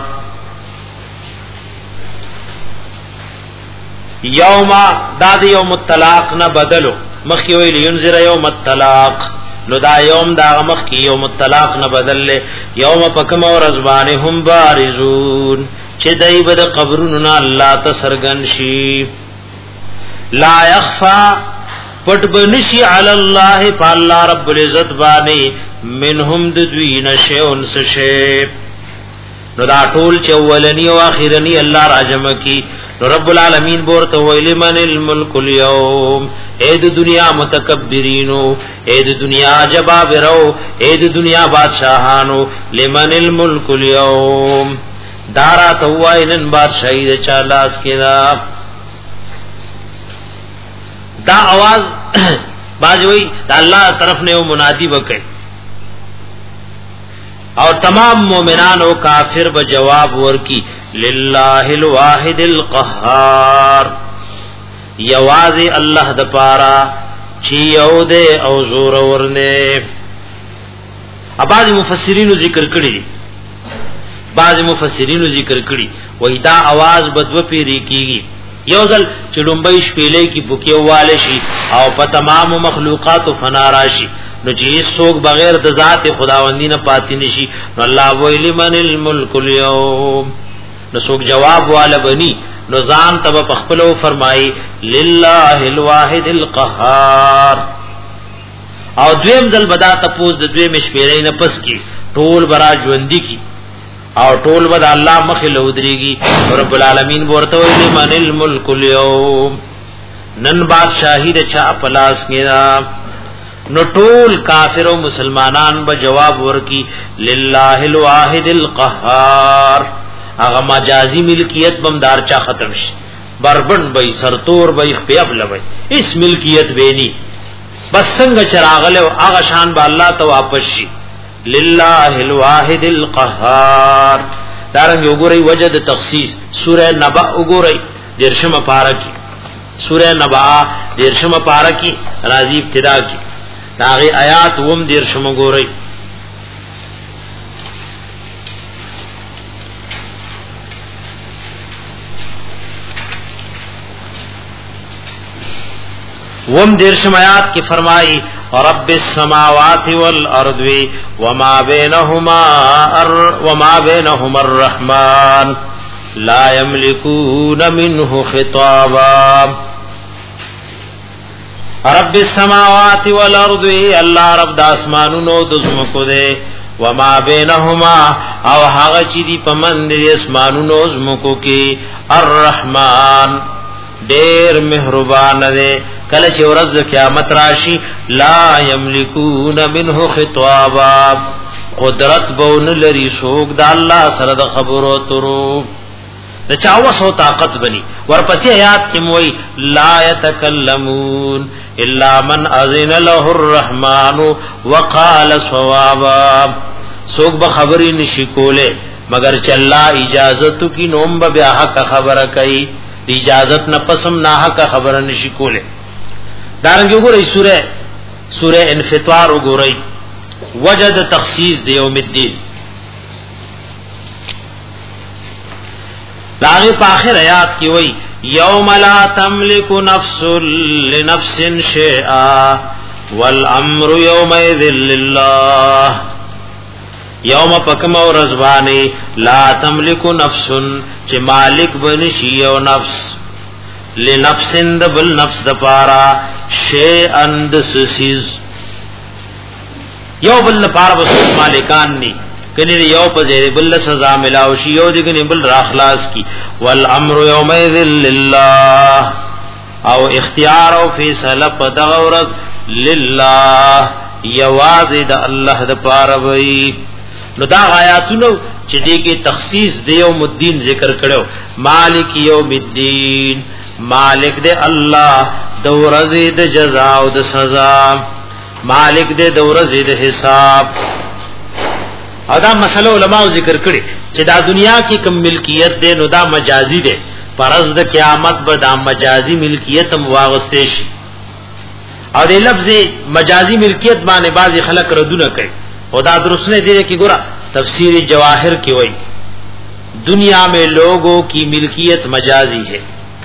یوم داد یوم الطلاق نہ بدلو مخی ویل ینذر یوم الطلاق نو دا یوم دا مخی یوم الطلاق نہ بدل لے یوم پکم اور ازبانهم بارزون چه دای بد قبرون اللہ تسرگن شی لا یخفا پټ بنشی علی الله فالله رب العزت باندې منهم ددوین شیون سشی نو دا ټول چولنی او اخرنی الله راجم کی نو رب العالمین بورته ویل من الملک اليوم اے د دنیا متکبرینو اے د دنیا جبابرو اے د دنیا بادشاہانو لمن الملک اليوم دارا توائنن بادشاہی د چالاس کنا دا आवाज باجوی دا الله طرف نے وہ منادی وکړي اور تمام مومنان او کافر به جواب ورکی للہ الواحد القہار یواز اللہ د پارا چی یو دے او زور ورنے بعض مفسرین ذکر کړي بعض مفسرین ذکر کړي وای دا आवाज بدو پیری کیږي یوزل چډمبای شپېلې کی بوکیواله شي او په تمام مخلوقات فنا راشي نو چې څوک بغیر د ذات خداوندی نه پاتې نشي نو الله ویل من الملک اليوم نو څوک جواب والا بني نو ځان تب پخپلو فرمای لله الواحد القهار او دویم دل بدا تپوس د دویم شپېلې نه پس کی ټول برا ژوندۍ کی او ټول بد الله مخ له ودريږي رب العالمین ورته ویل من الملک اليوم نن بادشاہی د چا پلاس کینا نو ټول کافر او مسلمانان به جواب ورکی لله الواحد القهار هغه مجازي ملکیت بمدار چا ختم شي بربند به سرتور به خپیاب لوي اس ملکیت ویني بس څنګه چراغله هغه شان به الله ته واپس شي للہ الواحد القہار دارنگی اگوری وجد تخصیص سورہ نبا اگوری درشم پارا کی سورہ نبا درشم پارا کی راضی ابتدا کی داغی آیات وم درشم اگوری وم درشم آیات کی فرمائی رب السماوات والارض وما بينهما وما بينهما الرحمن لا يملكون منه خطابا رب السماوات والارض الله رب د اسمانونو د زمکو دے وما بينهما او هغه چې دی پمند د اسمانونو زمکو کې الرحمن ډیر مهربان دی کله چې ورځ قیامت راشي لا یملکون منه خطابا قدرت بون لري سوق د الله سره د خبرو ترو د چاو سو طاقت بني ورپسې آیات کې موي لا يتکلمون الا من اذن له الرحمن وقال صوابا سوق به خبري نشي کوله مگر چې الله اجازه کی نوم به حق خبره کوي اجازت نه پسم نه حق خبره نشي کوله دارنګه وګورئ سوره سوره انفطار وګورئ وجد تخصیص د یوم الدین لاغه په اخر آیات کې وای یوم لا تملک نفس لنفس شیئا والامر یومئذ لله یوم پکم او رزبانی لا تملک نفس چې مالک بنشي یو نفس لنفس دبل نفس د پارا شیئا دسسیز یو بل پارا بس مالکان نی کنی یو په زیر بل سزا ملاو شی یو دغه بل را خلاص کی والامر یومئذ لله او اختیار او فیصله په دغه ورځ لله یواز د الله د پاره وی نو دا آیاتونو چې دې کې تخصیص د یوم الدین ذکر کړو مالک یوم الدین مالک دې الله د ورځې د جزا او د سزا مالک دې د ورځې د حساب او دا مسله علماء ذکر کړي چې دا دنیا کې کم ملکیت دې نو دا مجازي دې پرز د قیامت به دا مجازي ملکیت هم واغستې شي او دې لفظ مجازي ملکیت باندې بعضي خلک ردونه کوي او دا درست نه دی کہ گورا تفسیر جواہر کی وئی دنیا میں لوگوں کی ملکیت مجازی ہے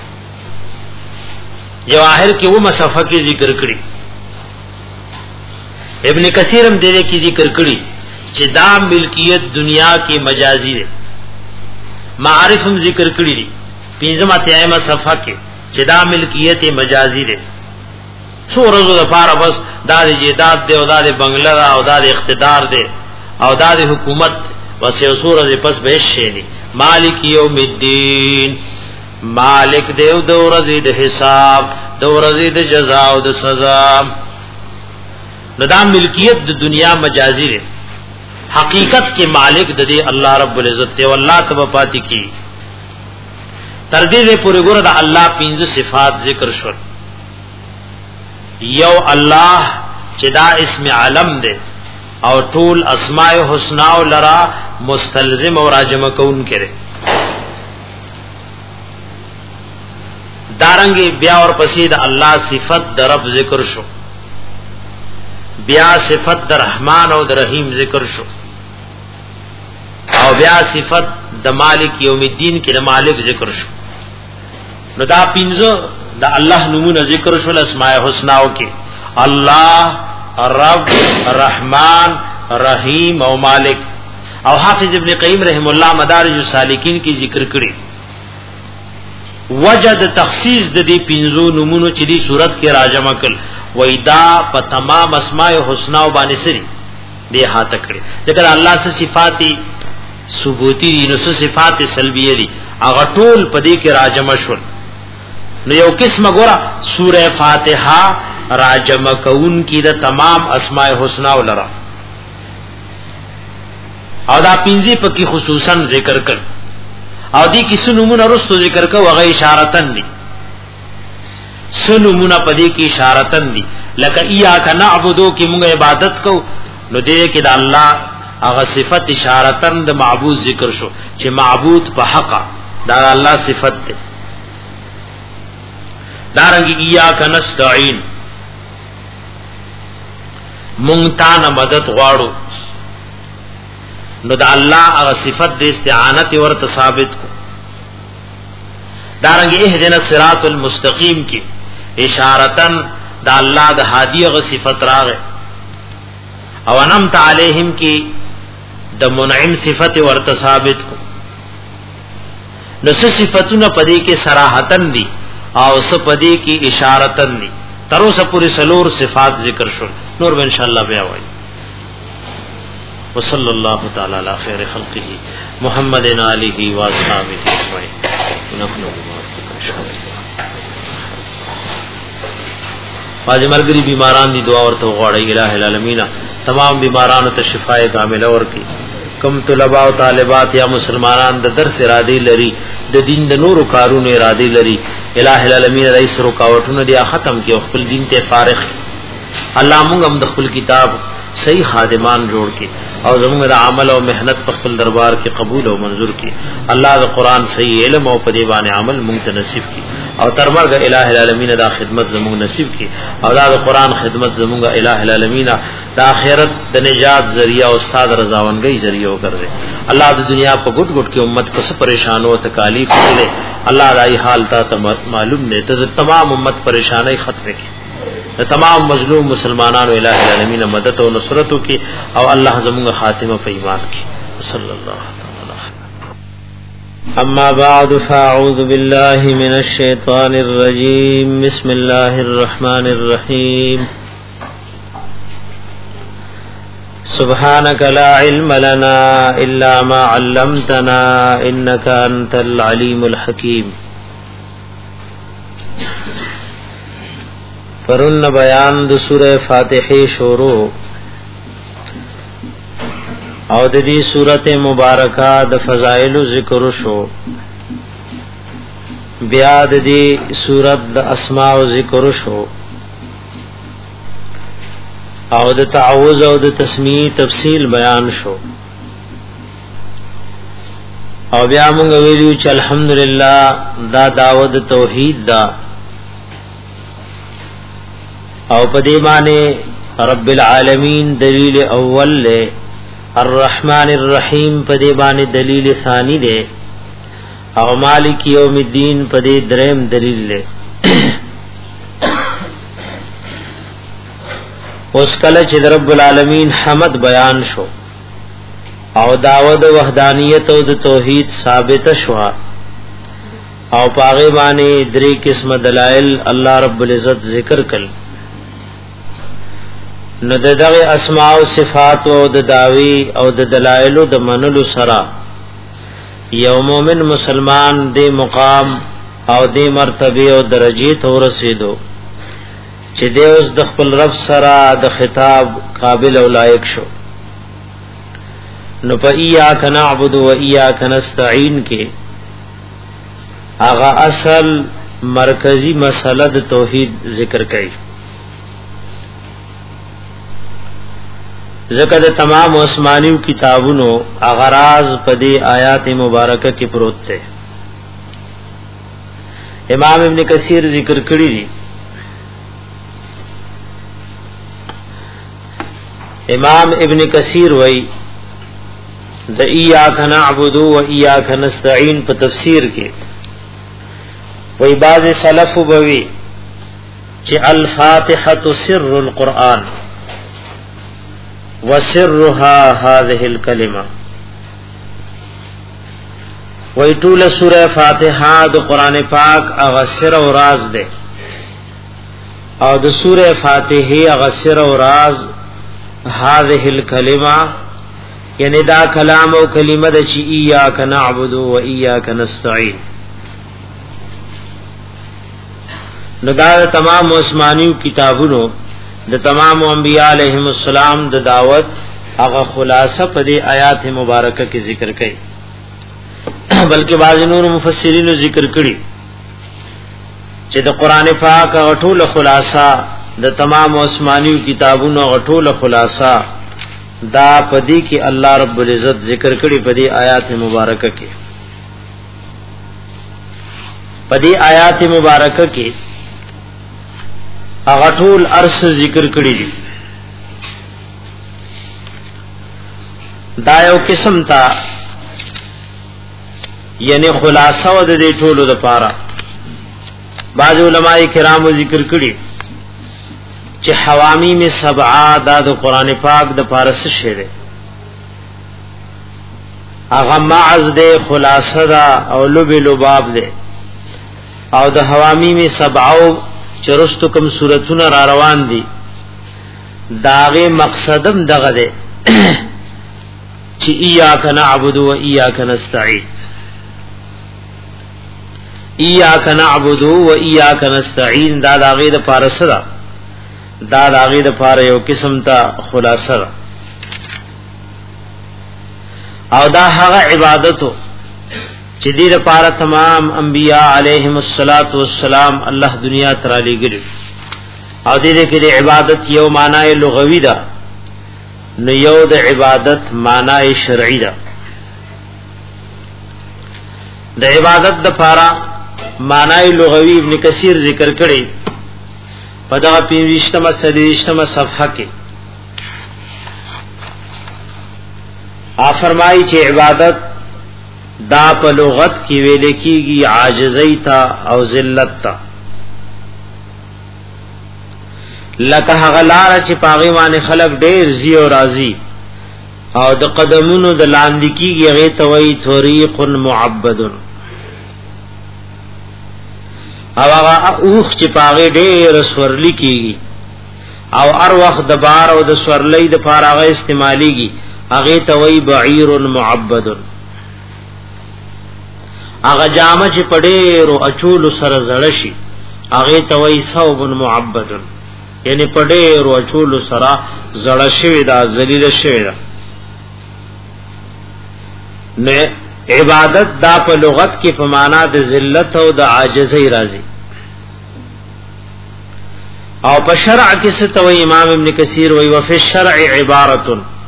جواہر کی وہ مصفحہ کی ذکر کړي ابن کثیر هم دې کی ذکر کړي چې دا ملکیت دنیا کی مجازی ہے معارف هم ذکر کړي دي پنځمه تیمه صفحه کې چې دا ملکیت مجازی ده سو ورځو د پاره بس دا د جیداد دی او دا د بنگلا او دا د اقتدار دی او دا د حکومت بس یو سورې پس به شي دي مالک یوم الدین مالک دی د ورځې د حساب د ورځې د جزا او د سزا نو دا ملکیت د دنیا مجازی دی حقیقت کې مالک د دې الله رب العزت دی او الله تبارک پاتې کی تر دې پورې ګوره د الله پنځه صفات ذکر شول یو الله چې دا اسم علم دی او ټول اسماء الحسنا او لرا مستلزم او راجم کون کړي دارنګي بیا اور پسې د الله صفت د رب ذکر شو بیا صفت د رحمان او د رحیم ذکر شو او بیا صفت د مالک یوم الدین کې د مالک ذکر شو نو دا پنځه دا الله نمونه ذکر شول اسماء الحسنا او کې الله رب رحمان رحیم او مالک او حافظ ابن قیم رحم الله مدارج السالکین کی ذکر کړي وجد تخصیص د دې پنځو نمونه چې دې صورت کې راجمه کړ وېدا په تمام اسماء الحسنا باندې سری دې هاته کړي ځکه الله سے صفات ثبوتی دي نو صفات سلبیه دي هغه ټول په دې کې راجمه شول نو یو قسم ګورا سوره فاتحه راجم کون کی د تمام اسماء الحسنا ولرا او دا پنځه پکې خصوصا ذکر کړ او دې کې سنمونه رستو ذکر کړه وغه اشارتن دي سنمونه پدې کې اشارتن دي لکه اياک نعبدو کې موږ عبادت کو نو دې کې د الله هغه صفت اشارتن د معبود ذکر شو چې معبود په حق دا الله صفت ده دارنگی ایاک نستعین مونږ مدد غواړو نو دا الله هغه صفت د استعانت ورته ثابت کو دارنگی اهدنا الصراط المستقیم کی اشارتن دا الله د هادی هغه صفت راغه او انمت علیہم کی د منعم صفت ورته ثابت کو نو صفاتونه پدې کې صراحتن دي او سپدی کی اشارتن دی ترو سپوری سلور صفات ذکر شل نور به انشاءاللہ بیا وای وصلی اللہ تعالی علی خیر خلقہ محمد علیہ و اصحابہ اجمعین نحن باز مرګری بیماران دی دعا ورته غواړي الہ العالمین تمام بیمارانو ته شفای کامله ورکړي کم طلباء او طالبات یا مسلمانان د درس ارادي لري د دین د نورو کارونو ارادي لري الہ العالمین رئیس رکاوټونه دی ختم کی خپل دین ته فارغ الله موږ هم د خپل کتاب صحیح خادمان جوړ کی او زموږ د عمل او مهنت په خپل دربار کې قبول او منظور کی الله د قران صحیح علم او په دی باندې عمل موږ ته نصیب کی او تر مرګ الٰه العالمین دا خدمت زموږ نصیب کی او دا قرآن خدمت زموږ الٰه العالمین دا آخرت د نجات ذریعہ او استاد رضاونګي ذریعہ وګرځي الله د دنیا په ګډ ګډ کې امت کو څه پریشان او تکالیف دي الله دای حال ته معلوم نه ته تمام امت پریشانای ختم کړي تمام مظلوم مسلمانانو الٰه العالمین مدد او نصرت کی او الله زموږ خاتمه په ایمان کی صلی الله اما بعد فاعوذ بالله من الشیطان الرجیم بسم الله الرحمن الرحیم سبحانك لا علم لنا الا ما علمتنا انك انت العليم الحكيم پرون بیان د سوره فاتحه شروع او د دې سورته مبارکه د فضائل ذکر شو بیا د دې سورته د اسماء ذکر شو او د تعوذ او د تسمیه تفصیل بیان شو او بیا موږ ویلو چې الحمدلله دا دعوت توحید دا او په دې باندې رب العالمین دلیل اول له الرحمن الرحیم پدې باندې دلیل ثانی ده او مالک یوم الدین پدې دریم دلیل له اوس کله چې رب العالمین حمد بیان شو او داود وحدانیت او د توحید ثابت شو او پاغه باندې درې قسم دلائل الله رب العزت ذکر کړل نو دغه اسماء او صفات او د داوی او د دلایل د منلو سره یو مومن مسلمان د مقام او د مرتبه او درجه ته ورسېدو چې د اوس د خپل رب سره د خطاب قابل او لایق شو نو په ایاک نعبد و ایاک نستعين کې هغه اصل مرکزی مسله د توحید ذکر کړي ذکر تمام آسمانی کتابونو اغراض پدی آیات مبارکہ کی پروت تے امام ابن کثیر ذکر کړی دی امام ابن کثیر وای د ایاک نعبد و ایاک نستعين په تفسیر کې وای بعض سلف وبوي چې الفاتحه سر القرآن وسرها هذه الكلمه وای ټول سوره فاتحه د قران پاک هغه سر او راز ده او د سوره فاتحه هغه سر او راز هذه الكلمه یعنی دا کلام او کلمه د چې ایاک نعبد و ایاک نستعين نو دا تمام آسمانی کتابونو د تمام انبیاء علیهم السلام د دعوت هغه خلاصه په دې آیات مبارکه کې ذکر کړي بلکې بعض نور مفسرین ذکر کړي چې د قران پاک غټوله خلاصه د تمام آسمانی کتابونو غټوله خلاصه دا په دې کې الله رب العزت ذکر کړي په دې آیات مبارکه کې په دې آیات مبارکه کې هغه ټول ارس ذکر کړی دي دا یو قسم تا یعنی خلاصه و د دې ټولو لپاره بعض علماء کرام ذکر کړي چې حوامیم سبعه د قران پاک د پارس شعر هغه معز د خلاصه دا او لب لباب ده او د حوامیم سبعه چرستو کم سورتونه را روان دي داغه مقصدم دغه ده چې ایاک نعبد و ایاک نستعين ایاک نعبد و ایاک نستعين دا داغه د پارسه دا دا داغه د پاره یو قسم ته خلاصه او دا هغه عبادتو چې دې لپاره تمام انبیاء علیهم الصلاۃ والسلام الله دنیا تر علی ګل او دې کې د عبادت یو معنی لغوی ده نو یو د عبادت معنی شرعی ده د عبادت د لپاره معنی لغوی ابن کثیر ذکر کړي په دا پنځمه سدیشتمه صفحه کې ا فرمایي چې عبادت دا په لغت کې ویل کېږي عاجزی تا او ذلت تا لکه هغه لار چې پاغي باندې خلق ډېر زی او راضي او د قدمونو د لاندې کېږي هغه ته وایي طریق معبد او هغه اوخ چې پاغي ډېر سورلی کېږي او ار وخت د بار او د سورلۍ د فارغه استعماليږي هغه ته وایي بعیر معبد هغه جامه چې پډېرو اچول سره زړه شي هغه ته وایي ثوب معبد یعنی پډېرو اچول سره زړه شوی دا ذلیل شوی دا نه عبادت دا په لغت کې په معنا د ذلت او د عاجزۍ راځي او په شرع کې څه ته وایي امام ابن کثیر وایي وفي الشرع عبارت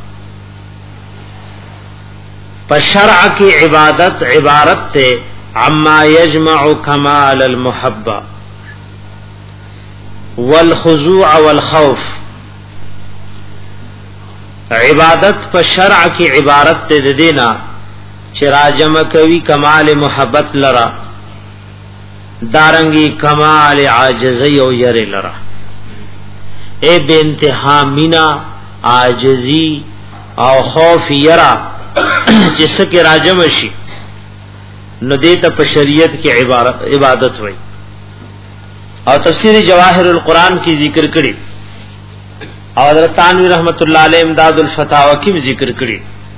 په شرع کې عبادت عبارت ته عما يجمع كمال المحبه والخضوع والخوف عبادت په شرع کې عبارت ته د دینا چې راجم کوي کمال محبت لرا دارنګي کمال عاجزی او ير لرا اے بے انتہا مینا عاجزی او خوف یرا چې سکه راجم شي نو دیتا په شریعت کې عبارت عبادت وای او تفسیر جواهر القرآن کی ذکر کړي او حضرت تانوی رحمت الله علیه امداد الفتاوی کی ذکر کړي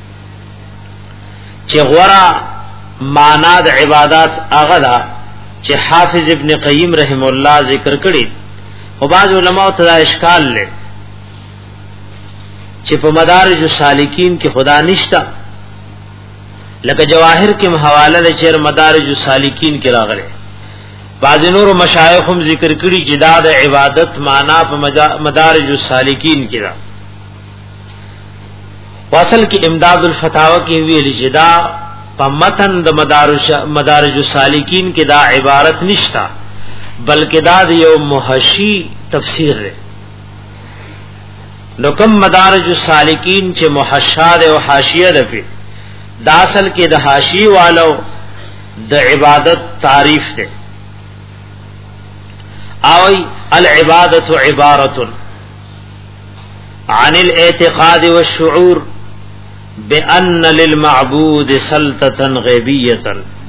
چې غورا معنا د عبادت هغه دا چې حافظ ابن قیم رحم الله ذکر کړي او بعض علماء ته اشکال لې چې په مدارج السالکین کې خدا نشتا لکه جواهر کې حواله د چیر مدارج السالکین کې راغله بعض نور مشایخ هم ذکر کړي چې دا د عبادت معنا په مدارج السالکین کې را واصل کې امداد الفتاوی کې ویل چې دا په متن د مدارج مدارج السالکین کې دا عبارت نشتا بلکې دا د یو محشی تفسیر دی نو کوم مدارج السالکین چې محشاد او حاشیه ده په دا اصل کې د حاشی والو د عبادت تعریف ده او العبادت عبارت عن الاعتقاد والشعور بأن للمعبود سلطة غيبية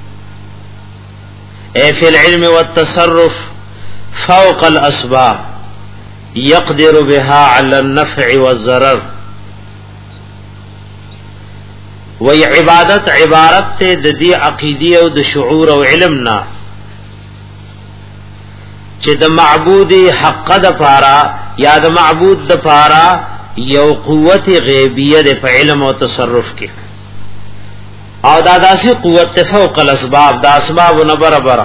اي في العلم والتصرف فوق الاسباب يقدر بها على النفع والضرر وی عبادت عبارت ته د دې عقیده او د شعور او علم نه چې د معبود حق د پاره یا د معبود د پاره یو قوت غیبیه د علم او تصرف کې او دا داسې قوت فوق الاسباب د اسباب نه برابر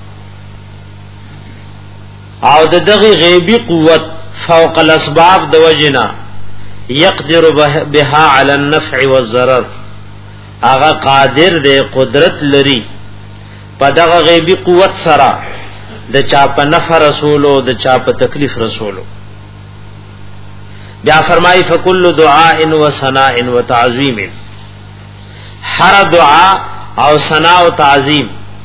او د دغه غیبی قوت فوق الاسباب د وجنا يقدر بها على النفع والضرر هغه قادر دی قدرت لري په دغه غیبی قوت سره د چا په نفع رسولو د چا په تکلیف رسولو بیا فرمای فکل دعاء و ثناء و تعظیم هر دعا او ثنا او تعظیم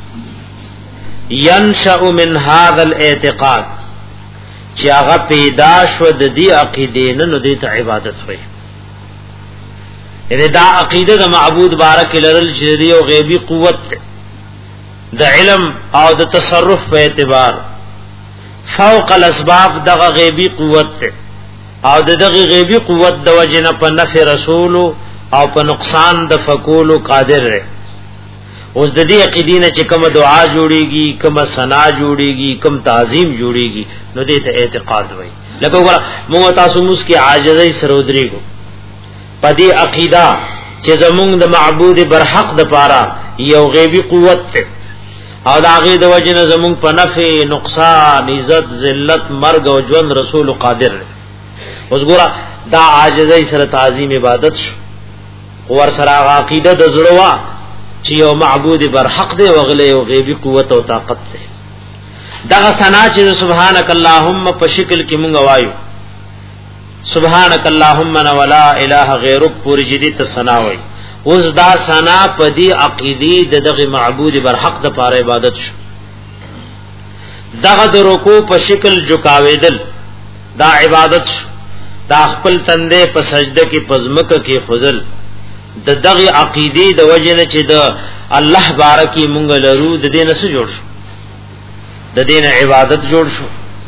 ينشأ من هذا الاعتقاد چې هغه پیدا شو د دې عقیدې نه نو د عبادت وي یعنی دا عقیده د معبود بارک لرل چې یو غیبی قوت د علم او د تصرف په اعتبار فوق الاسباب دغه غیبی قوت او دغه غیبی قوت د وجنه په نفع رسول او په نقصان د فقول قادر دی اوس د دې عقیدینه چې کوم دعا جوړیږي کوم ثنا جوړیږي کوم تعظیم جوړیږي نو دې ته اعتقاد وایي لکه وګوره موږ تاسو موږ کې عاجزۍ سره ودرېګو پدې عقیده چې زمونږ د معبود برحق د پاره یو غیبی قوت ته او د هغه د وجنه زمونږ په نفع نقصان عزت ذلت مرګ او ژوند رسول قادر دی اوس ګوره دا عاجزۍ سره تعظیم عبادت شو ور سره عقیده د زړه چې یو معبود بر حق دی وغله او غیبی قوت او طاقت دی. دغه ثنا چې سبحانك اللهم په شکل کې مونږ وایو سبحانك اللهم ولا اله غیرک پوری جدي ته ثنا وای. اوس دا ثنا په دې عقیدې د دغه معبود بر حق د پاره عبادت شو. دغه د رکوع په شکل جھکاویدل دا عبادت شو. دا خپل تندې په سجده کې پزمکه کې خذل د دغه عقیدې د وجنه چې د الله بارکی مونږ لرو د دې نه څه جوړ شو د دې نه عبادت جوړ شو.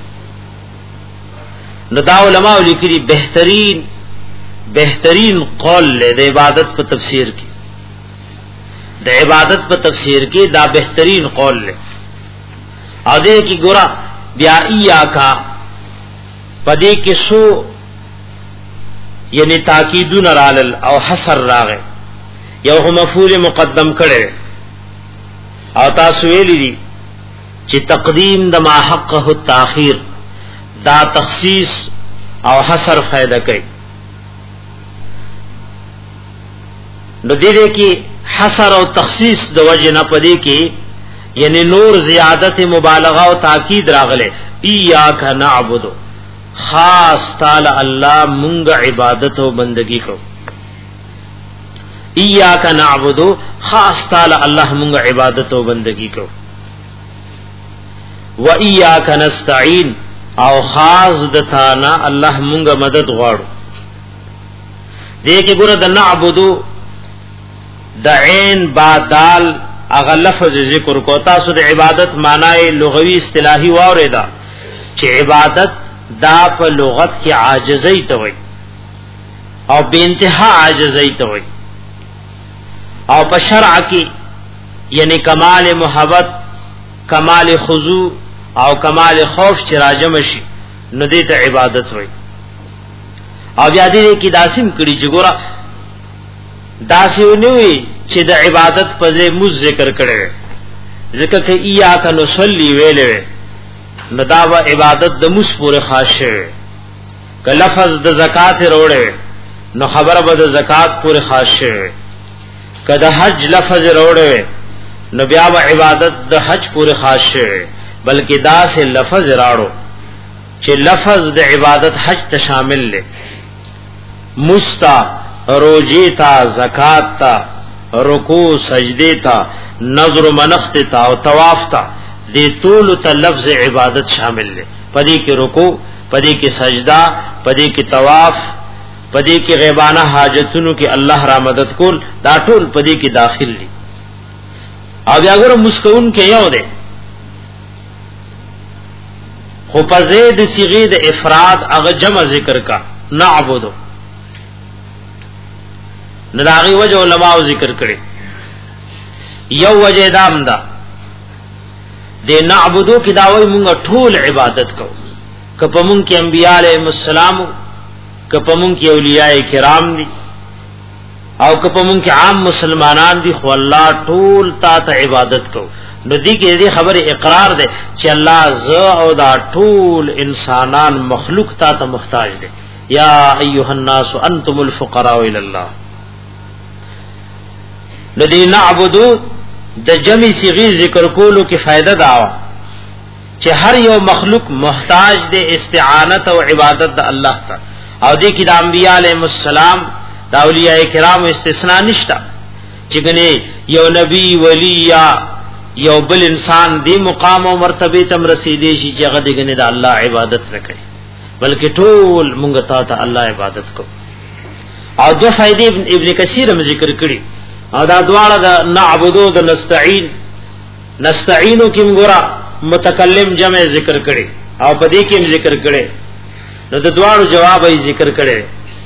نو دا علماء لیکلي بهترین بهترین قول له د عبادت په تفسیر کې د عبادت په تفسیر کې دا بهترین قول له ا دې کې ګورا بیا ایا کا پدې کې سو یعنی تاکیدون رالل او حصر راغه یو هم مفعول مقدم کړي او تاسو ویلي دي چې تقدیم د ما حقه التاخير دا تخصیص او حصر فائدہ کوي. نو دې کې حصر او تخصیص د وجه نه پدې کې یعنی نور زیادت مبالغه او تاکید راغله. ایاک نعبد خاص تعالی الله مونږ عبادت او بندگی کو. ایاک نعبد خاص تعالی الله مونږ عبادت او بندگی کو. و ایاک نستعين او خاص د ثانا الله مونږه مدد غواړو. دې کې ګوره د نعبدو د عین با دال اغه لفظ ذکر کو. تاسو د عبادت معنی لغوي اصطلاحي واوریدا چې عبادت دا په لغت کې عاجزی ته وای او به انتها عاجزی ته وای او په شرع کې یعنی کمال محبت کمال خضوع او کمال خوف چې راجم شي نو دې ته عبادت وای. او بیا دې کې داسیم کړي چې ګوره داسې ونوي چې د عبادت په ځای مو ذکر کړي ذکر کې ایاک نصلی ویلې نو دا و عبادت د مس پورې خاص شوی. که لفظ د زکات وروړي نو خبره به د زکات پورې خاص شوی. که د حج لفظ وروړي نو بیا و عبادت د حج پورې خاص شوی. بلکې دا سه لفظ راړو چې لفظ د عبادت حج ته شامل لې مستا روجی تا زکات تا رکوع سجدے تا نظر منخت تا او طواف تا دې ټول ته لفظ عبادت شامل لې. پدې کې رکوع پدې کې سجدا پدې کې طواف پدې کې غیبانه حاجتونو کې الله را مدد کول دا ټول پدې کې داخل دي. او بیا اگر مسکون کې یو ده خو په زید صيغه د افراد هغه جمع ذکر کا نعبدو نداغي وجه علماء ذکر کړي. یو وجه دام دا د نعبدو کې دا وایي مونږ ټول عبادت کوو که په مونږ کې انبیاء علیهم السلام که په مونږ کې اولیاء کرام دي او که په مونږ کې عام مسلمانان دي خو الله ټول تا ته عبادت کوو. نو دې کې دې خبره اقرار ده چې الله ز او دا ټول انسانان مخلوق تا ته محتاج دي. یا ایها الناس انتم الفقراء الى الله. لدی نعبدو د جمع صيغه ذکر کولو کې فائدہ دا چې هر یو مخلوق محتاج دی استعانت او عبادت د الله ته. او دې کې د انبیاء علیهم السلام د اولیاء کرام استثناء نشتا چې ګنې یو نبی ولی یا یو بل انسان دی مقام او مرتبه تم رسیدي شي چې هغه دغه د الله عبادت وکړي بلکې ټول مونږ ته ته الله عبادت کو. او دو فائدې ابن کثیر هم ذکر کړي او دا دواړه د نعبدو د نستعين نستعينو کې موږ متکلم جمع ذکر کړي او په دې کې ذکر کړي نو د دواړو جواب یې ذکر کړي.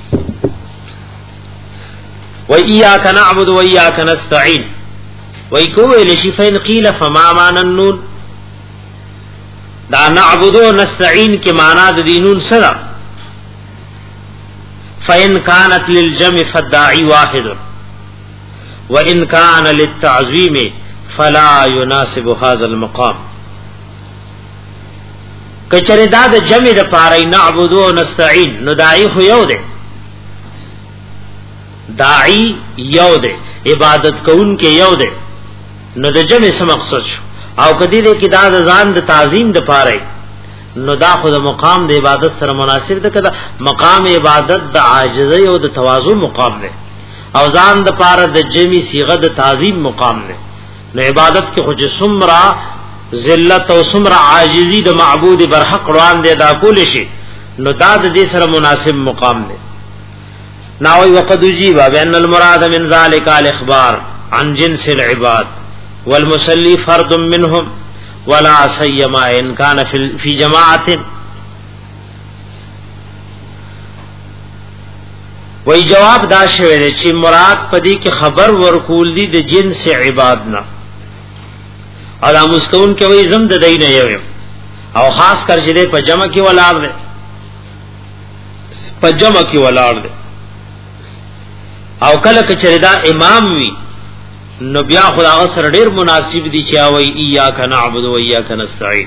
و اياک نعبد و اياک نستعين وای کوه لشفین قیل فما معنى النون. دا نعبدو نستعين کې معنا د دینون سره فإن كانت للجمع فالداعي واحد وإن كان للتعظيم فلا يناسب هذا المقام. کچره دا د جمع د پاره نعبدو نستعين نو داعی خو یو دی داعی یو دی عبادت کون کې یو دی نو د جمع څه مقصد شو او کدی دې کې دا د ځان د تعظیم د پاره نو دا خو د مقام د عبادت سره مناسب ده کده مقام عبادت د عاجزۍ او د تواضع مقام ده او ځان د پاره د جمع صيغه د تعظیم مقام ده نو عبادت کې خو سمرا ذلت او سمرا عاجزی د معبود برحق روان دي دا کول شي نو دا د دې سره مناسب مقام ده ناوی وقد جیب بان المراد من ذلك الاخبار عن جنس العباد والمصلي فرد منهم ولا سيما ان كان في جماعه وای جواب دا شوی چې مراد پدې کې خبر ورکول دي د جنس عبادنا ادا مستون کې وای زم د دینه یو او خاص کر چې په جمع کې ولاړ دي په جمع کې ولاړ دي او کله چې دا امام وي نو بیا خدا سره ډیر مناسب دي چې وای ایاک نعبد و ایاک نستعين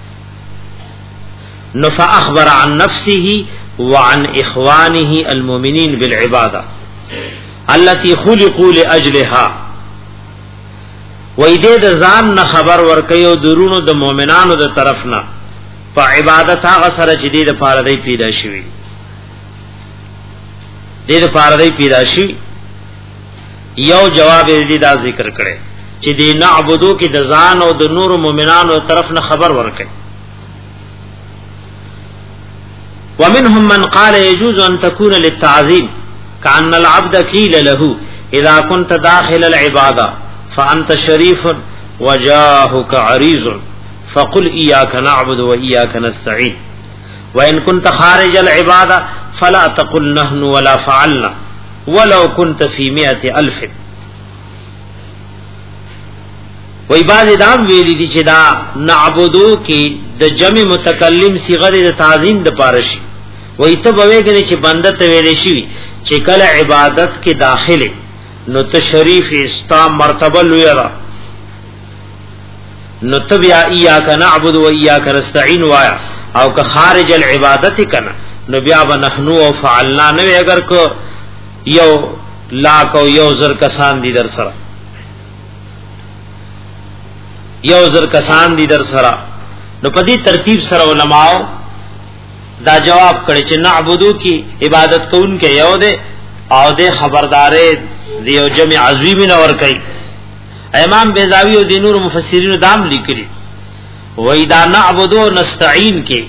نو فاخبر عن نفسه وعن اخوانه المؤمنين بالعباده التي خلقوا لاجلها وای دې د ځان نه خبر ورکيو درونو د مؤمنانو د طرفنا په عبادت هغه سره چې دې د پاره دی پیدا شوی دې د پاره دی پیدا شوی یو جواب دې دا ذکر کړي چې دې نعبدو کې د ځان او د نور مؤمنانو طرف نه خبر ورکړي ومنهم من قال يجوز ان تكون للتعظيم كأن العبد قيل له اذا كنت داخل العباده فانت شريف وجاهك عريض فقل اياك نعبد واياك نستعين وان كنت خارج العباده فلا تقل نحن ولا فعلنا ولو كنت في مئة الف وای باز دام ویلی دي چې دا نعبدو کې د جمع متکلم صيغه د تعظیم د پارشي وای ته بويګني چې بنده ته ویلې شي چې کله عبادت کې داخله نو ته شریف استا مرتبه لویرا نو تبیا ایاک نعبد و ایاک نستعين وایا او که خارج العبادت کنا نو بیا بنحنو او فعلنا نو اگر کو یو لاک او یو زر کسان دي در سره یو زر کسان دي در سره نو په دې ترتیب سره علماء دا جواب کړي چې نعبدو کی عبادت کون کې یو ده او ده خبردارې دیو جمع عظیم نور کوي امام بیزاوی او د نور مفسرین دام لیکلي و اذا نعبدو نستعين کې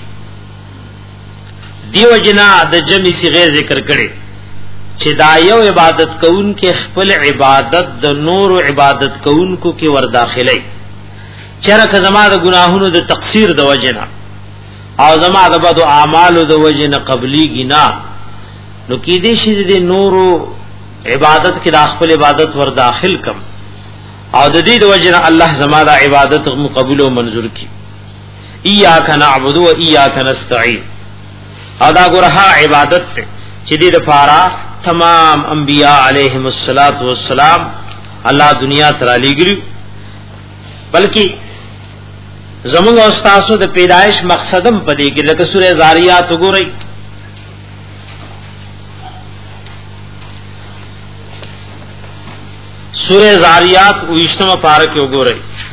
دیو جنا د جمع صيغه ذکر کړي چې دا یو عبادت کون کې خپل عبادت د نور عبادت کون کو کې ور داخلي چرته زما د ګناهونو د تقصیر د وجنا او زما د بد اعمالو د وجنا قبلي گنا نو کې دې شي د نور عبادت کې د خپل عبادت ور داخل کم او د دې د وجنا الله زما د عبادت مقبول او منظور کی ایاک نعبد و ایاک نستعين ادا ګره عبادت ته چې دې د پاره تمام انبیاء علیهم الصلاۃ والسلام الله دنیا تر لګری بلکې زموږ استادو د پیدایش مقصدم پدې کې لکه سورې زاریات وګورئ سورہ زاریات ویشتم پارہ کے وګورئ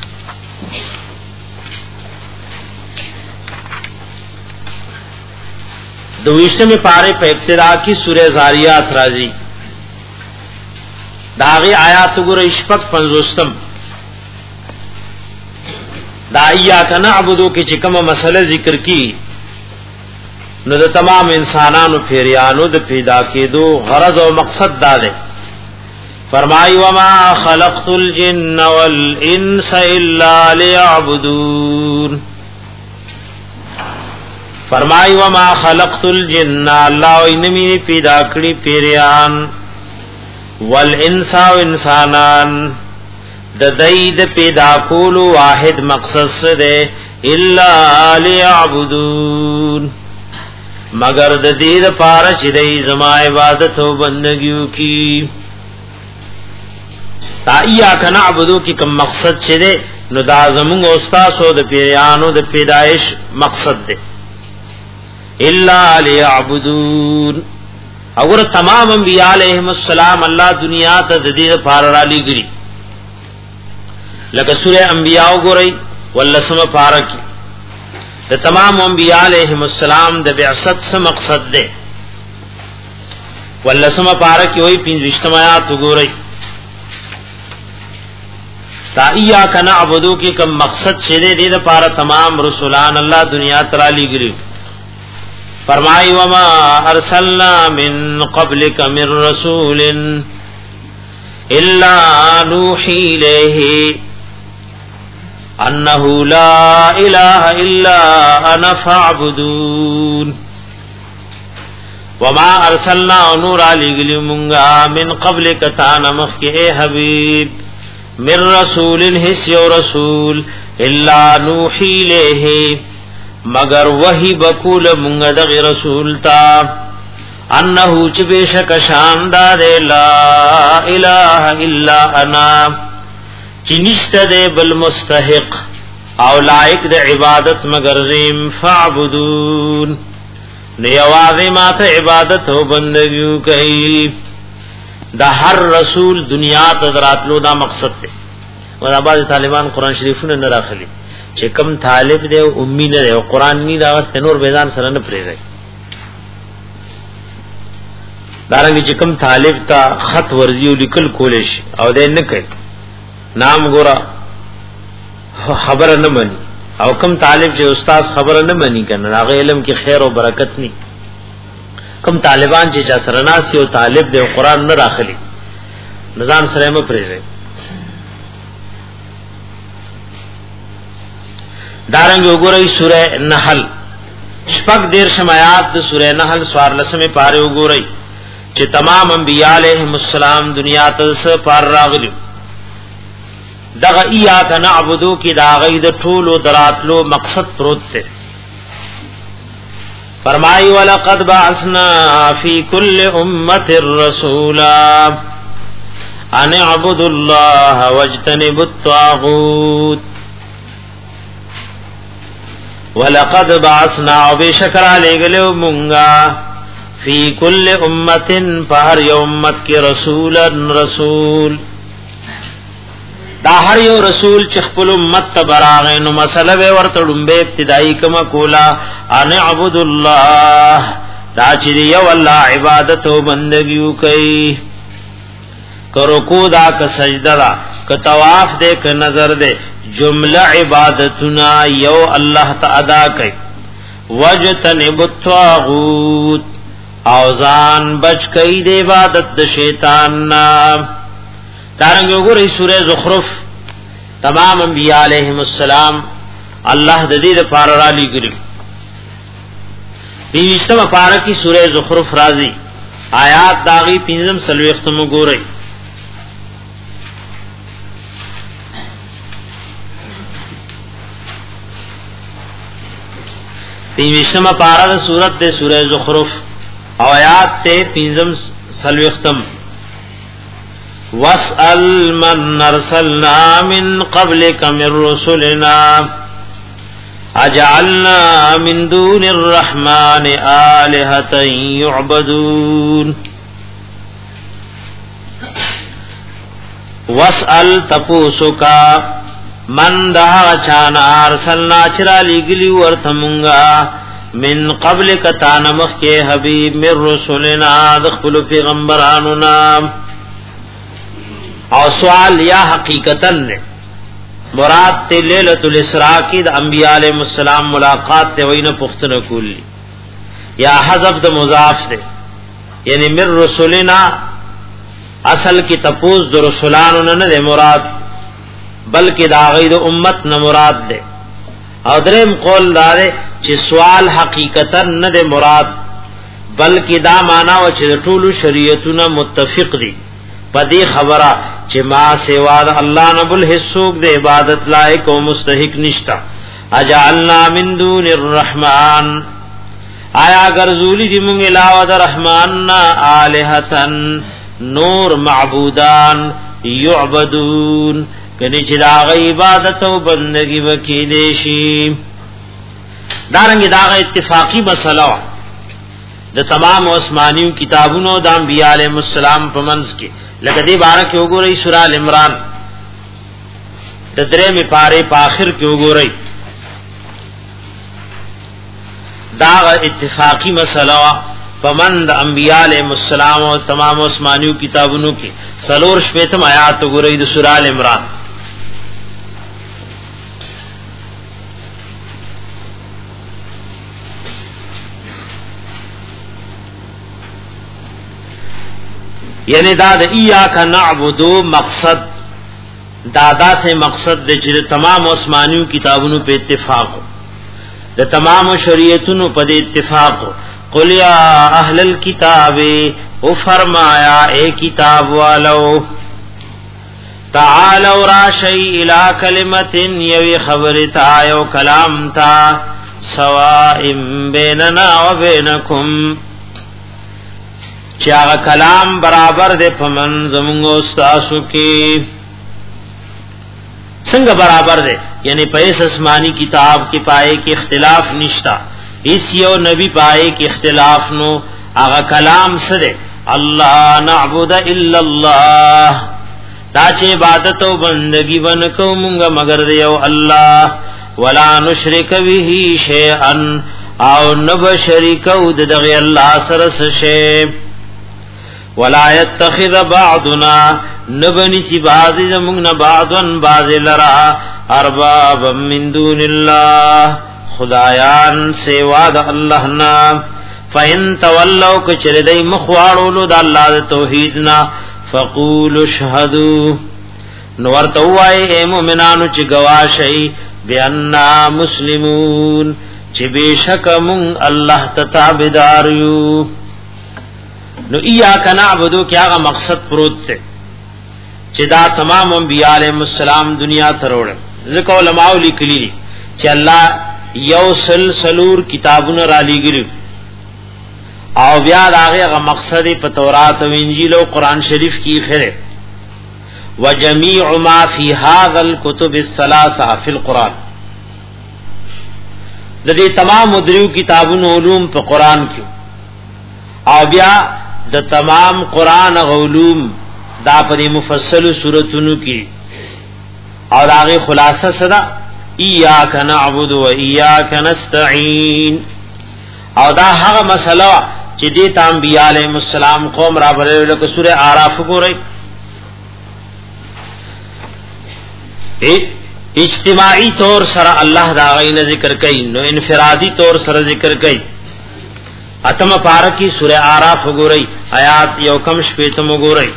د ویشتم پارے په ابتدا کی سورہ زاریات راځي داغه آیات وګورئ شپږ پنځوستم دا ایاک نعبدو کې چې کومه مسله ذکر کی نو د تمام انسانانو پیریانو د پیدا کېدو غرض او مقصد دا دی فرمائی وما خلقت الجن والانس الا ليعبدون فرمائی وما خلقت الجن اللہ انمی پیدا کړي پیریان والانس و انسانان د دید پیدا کول واحد مقصد ده الا ليعبدون مگر د دې لپاره چې د زما عبادت او بندګیو کی تا ایاک نعبدو کی کم مقصد چه ده نو دا زمونگ استاسو دا پیرانو دا پیدایش مقصد ده الا لیعبدون اگر تمام انبیاء علیہم السلام اللہ دنیا تا دید پار را لی گری لکه سورہ انبیاء وګورئ ولسمه پارکی د تمام انبیاء علیهم السلام د بعثت څخه مقصد ده ولسمه پارکی وای پنځه آیات وګورئ تا ایاک نعبدو کی کم مقصد شری دې لپاره تمام رسولان الله دنیا ترا لګری فرمای وما ارسلنا من قبلک من رسول الا نوحي الیه انه لا اله الا انا فاعبدون وما ارسلنا نور علی گلیمونگا من قبلک تانا مخی اے حبیب من رسول حس یو رسول الا نوحی لیہ مگر وحی بکول مونگا دغ رسول تا انہو چ بیشک شاندہ دے لا الہ الا انا چنشت دے بالمستحق او لائق دے عبادت مگر زیم فعبدون نیوازی ما تا عبادت و بندگیو کئی دا ہر رسول دنیا تدراتلو دا مقصد تے و دا بعض طالبان قرآن شریفون نراخلی چه کم طالب دے و امی ندے و قرآن نی دا غست نور بیدان سر نپریزائی دارنگی چه کم طالب تا خط ورزی و لکل کولش او دے نکے نام گورا خبر نمانی او کم طالب چې استاد خبره نه مني کنه هغه علم کې خیر او برکت ني کم طالبان چې چا سره ناسي او طالب د قرآن نه راخلي نظام سره مې پریږي دارنګ وګورئ سوره نحل شپږ دیر شمایات د سوره نحل سوار لسمه پاره وګورئ چې تمام انبیاء علیهم السلام دنیا ته سره پار راغلي دغه ایاک نعبدو کی دا غید ټولو دراتلو مقصد پروت ته فرمای ولقد بعثنا فی کل امه الرسولا ان اعبدوا الله واجتنبوا الطاغوت ولقد بعثنا بشکر علیګلو مونږه فی کل امه فهر یومت کی رسولا رسول دا هر یو رسول چې خپل امت ته براغې نو مسله به ورته ډمبه ابتدایي کما کولا ان عبد الله دا چې یو الله عبادت او بندګیو کوي کرو کو دا ک سجده دا ک طواف دې ک نظر دې جمله عبادتنا یو الله ته ادا کوي وجتنب الطاغوت اوزان بچ کوي د عبادت د شیطان نا دارنګ وګورئ سورہ زخرف تمام انبیاء علیهم السلام الله د دې لپاره را لګري دې سم لپاره کی سورہ زخرف راځي آیات داغي پنځم سلوختم وګورئ دې سم لپاره د سورۃ د سورہ زخرف او آیات ته پنځم سلوختم واسأل من ارسلنا من قبلك من رسلنا اجعلنا من دون الرحمن آلهة يعبدون واسأل تپوسکا من دها چانا ارسلنا چرا لگلی ورثمونگا من قبلك تانمخ کے حبیب من رسلنا دخلو پیغمبرانونا او سوال یا حقیقتاً نے مراد تے لیلۃ الاسراء کی د انبیاء علیہ السلام ملاقات تے وینه پختنه کولی یا حذف د مضاف دے یعنی من رسولنا اصل کی تپوز د رسولانو نه نه مراد بلکہ دا غید امت نه مراد دے او دریم قول دار چې سوال حقیقتاً نه مراد بلکہ دا معنا و چې ټول شریعتونه متفق دي پدی خبره چې ما سوا د الله نه بل هیڅوک د عبادت لایق او مستحق نشتا اجعلنا من دون الرحمن آیا ګرځولی دی مونږ علاوه د رحمان نا الہتن نور معبودان یعبدون کني چې دا عبادت او بندگی وکي دي شي دارنګ دا اتفاقی مسله د تمام آسمانیو کتابونو د انبیاء علیهم السلام په منځ کې لکه دې بارے کې وګورئ سورہ ال عمران د درې می پاره په آخر کې وګورئ دا اتفاقی مسله پمند انبیاء علیهم السلام او تمام آسمانیو کتابونو کې سلور شپیتم آیات وګورئ د سورہ ال عمران یعنی دا د ایاک نعبدو مقصد دادا سے مقصد د چې تمام آسمانیو کتابونو په اتفاق د تمام شریعتونو په اتفاق قل یا اهل الكتاب او فرمایا اے کتاب والو تعالوا راشی الى کلمت یوی خبرتا یو کلام تا سواء بیننا و بینکم چاغ کلام برابر دے پمن زمونږ استاسو کې څنګه برابر دے یعنی پیس آسمانی کتاب کې پائے کې اختلاف نشتا اس یو نبی پائے کې اختلاف نو هغه کلام سره الله نعبد الا الله دا چې عبادت او بندگی ونکو مونږه مگر دیو الله ولا نشرک به شیئا او نب شریکو دغه الله سره څه ولا يتخذ بعضنا نبني سی بعض زمون بعضن بعض لرا ارباب من دون الله خدایان سوا د الله نا فین تولوا کچردای مخواړو د الله د توحید نا فقولوا اشهدوا نور توای اے مومنانو چې گواشی بیاننا مسلمون چې بشک مون الله تتابدار یو نو ایاک نعبدو کیا غا مقصد پروت تے چی دا تمام انبیاء علیہ السلام دنیا تروڑ ذکر علماء لکلی چی اللہ یو سلسلور کتابون را لگلی او بیاد آگے غا مقصد پا تورات و انجیل و قرآن شریف کی خیرے وجمیع ما فی هذا الكتب الثلاثہ فی القرآن دا دی تمام مدریو کتابون علوم پا قرآن کیو او بیا د تمام قران علوم دا په مفصل سوراتونو کې او داغه خلاصه صدا ایاک نعبد و ایاک نستعين او دا هغه مسله چې د انبیاء علیهم السلام قوم را بلل لکه سوره اعراف وګورئ اجتماعی طور سره الله دا غینه ذکر کوي نو انفرادی طور سره ذکر کوي اتم پارکی سورہ آراف وګورئ آیات یو کم شپیتم وګورئ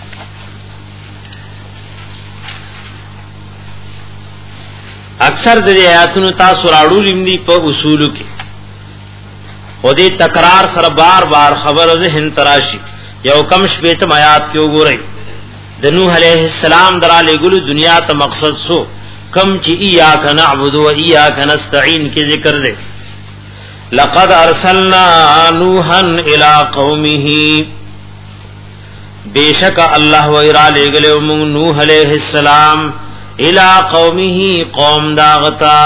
اکثر د آیاتونو تاسو راړو لیندي په اصول کې او دې تکرار سره بار بار خبر ذهن تراشی یو کم شپیتم آیات کې وګورئ د نوح علیہ السلام دراله ګلو دنیا ته مقصد سو کم چې ایاک نعبد و ایاک نستعين کې ذکر دے لقد ارسلنا نوحا الى قومه بیشک اللہ ویرا لے گلے نوح علیہ السلام الى قومه قوم داغتا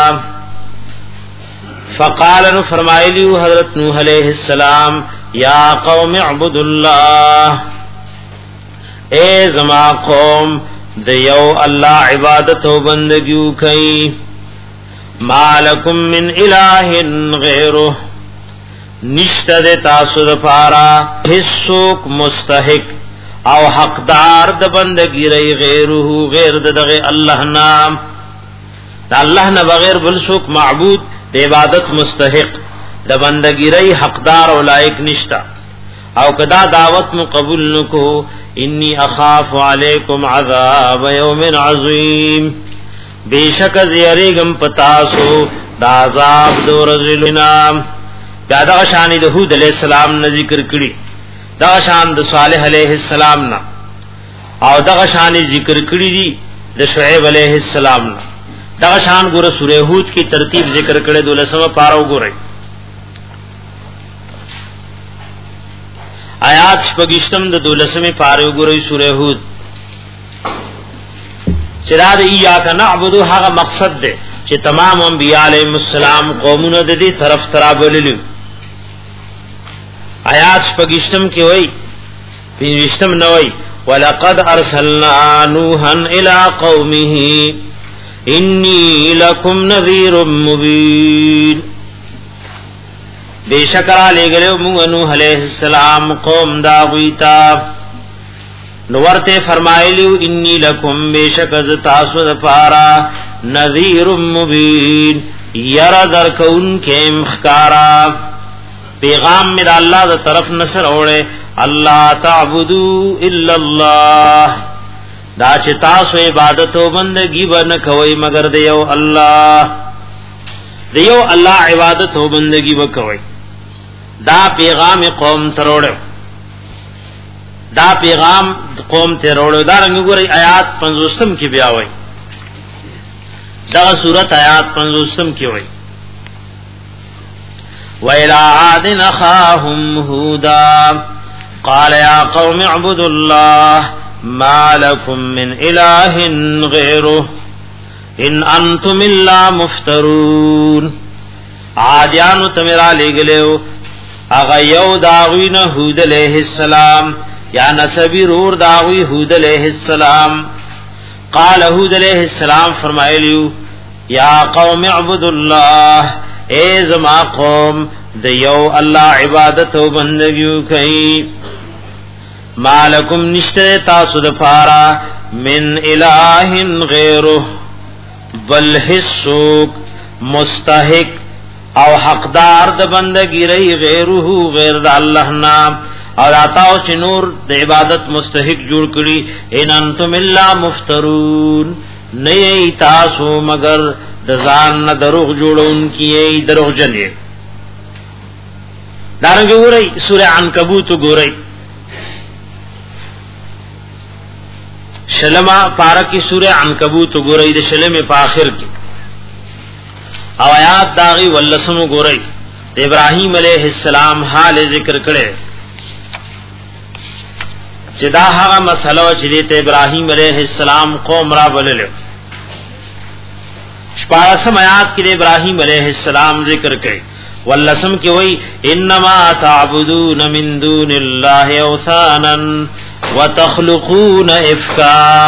فقال نو فرمائے لیو حضرت نوح علیہ السلام یا قوم اعبدوا اللہ اے زما قوم دیو اللہ عبادت و بندگیو کئی ما لکم من الہ غیره نشته د تاسو د پارا هیڅوک مستحق او حقدار د بندګی ری غیره غیر دغه الله نام د الله نه بغیر بل څوک معبود د عبادت مستحق د بندګی ری حقدار او لایق نشتا او کدا دعوت مو قبول نکو انی اخاف علیکم عذاب یوم عظیم بیشک زیریگم پتاسو دا عذاب دو رزلنا دا دا شان د هود علیہ السلام نه ذکر کړي دا شان د صالح علیہ السلام نه او دا شان ذکر کړي دي د شعیب علیہ السلام نه دا شان ګوره سورہ هود کی ترتیب ذکر کړي دولسمه پارو ګوره آیات شپږشتم د دولسمه پارو ګوره سورہ هود چراد ایاک نعبدو هغه مقصد ده چې تمام انبیاء علیهم السلام قومونه د دې طرف ترابللو آیات شپږشتم کې وای پنځشتم نه وای ولقد ارسلنا نوحا الى قومه انی لکم نذیر مبین بیشکر لے گلے نوح علیہ السلام قوم داغویتا نورتے فرمائلیو انی لکم بیشک از تاسو دپارا نذیر مبین یر در کون کے مخکارا پیغام میں دا اللہ دا طرف نصر اوڑے اللہ تعبدو الا اللہ دا چه تاسو عبادت و بندگی بن کوي مگر دیو الله دیو الله عبادت و بندگی وکوي دا پیغام قوم تروړو دا پیغام قوم تروړو دا رنګ ګوري آیات پنځوسم کې بیا وای دا سورۃ آیات پنځوسم کې وای وَإِلَى عَادٍ أَخَاهُمْ هُودًا قَالَ يَا قَوْمِ اعْبُدُوا اللَّهَ مَا لَكُمْ مِنْ إِلَٰهٍ غَيْرُهُ إِنْ أَنْتُمْ إِلَّا مُفْتَرُونَ عادیانو تمیرا لگلیو اغا یو داغوین ہود علیہ السلام یا نسبی رور داغوی ہود علیہ السلام قال ہود علیہ السلام فرمائلیو یا قوم اعبدوا اللہ اے زما قوم دیو اللہ عبادت و بندگیو کئی مالکم نشتر تاسو دفارا من الہ غیرہ بل حسوک مستحق او حقدار د بندگی رہی غیرہ غیر د اللہ نام اور آتاو چی نور د عبادت مستحق جوڑ کری ان انتم اللہ مفترون نئی تاسو مگر دزان نہ دروغ جوڑو ان کی ای دروغ جنیے دارنگی ہو رہی سورہ عنکبوت گو رہی شلمہ پارکی سورہ عنکبوت گو رہی دے شلم پا آخر کی او آیات داغی واللسم گو رہی دے ابراہیم علیہ السلام حال ذکر کرے چدا ہاں مسئلہ چلیتے ابراہیم علیہ السلام قوم را بللے شپارسم آیات کے لئے ابراہیم علیہ السلام ذکر کرے واللسم کی وئی انما تعبدون من دون اللہ اوثانا وتخلقون افکا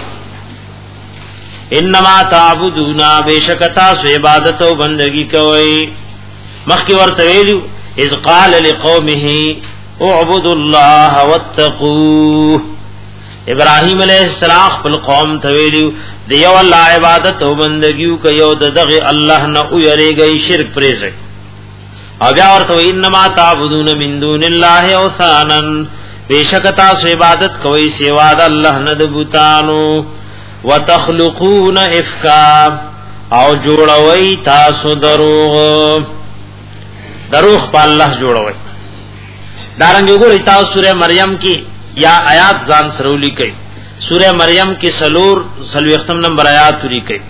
انما تعبدون بیشکتا سو عبادت و بندگی کوئی مخی ورطویلیو اذ قال لقومه اعبدوا اللہ واتقوه ابراہیم علیہ السلام خپل قوم تویلیو دیو اللہ عبادت و بندگیو کیو دغ اللہ نہ یری گئی شرک پریز اگیا اور تو انما تعبدون من دون اللہ اوثانا بیشکتا سو عبادت کوئی سوا اللہ نہ بوتانو وتخلقون افکا او جوړوي تاسو دروغ دروغ په الله جوړوي دارنګ وګورئ تاسو سورہ مریم کی یا آیات ځان سرولی کوي سورہ مریم کی سلور سلوختم نمبر آیات لري کوي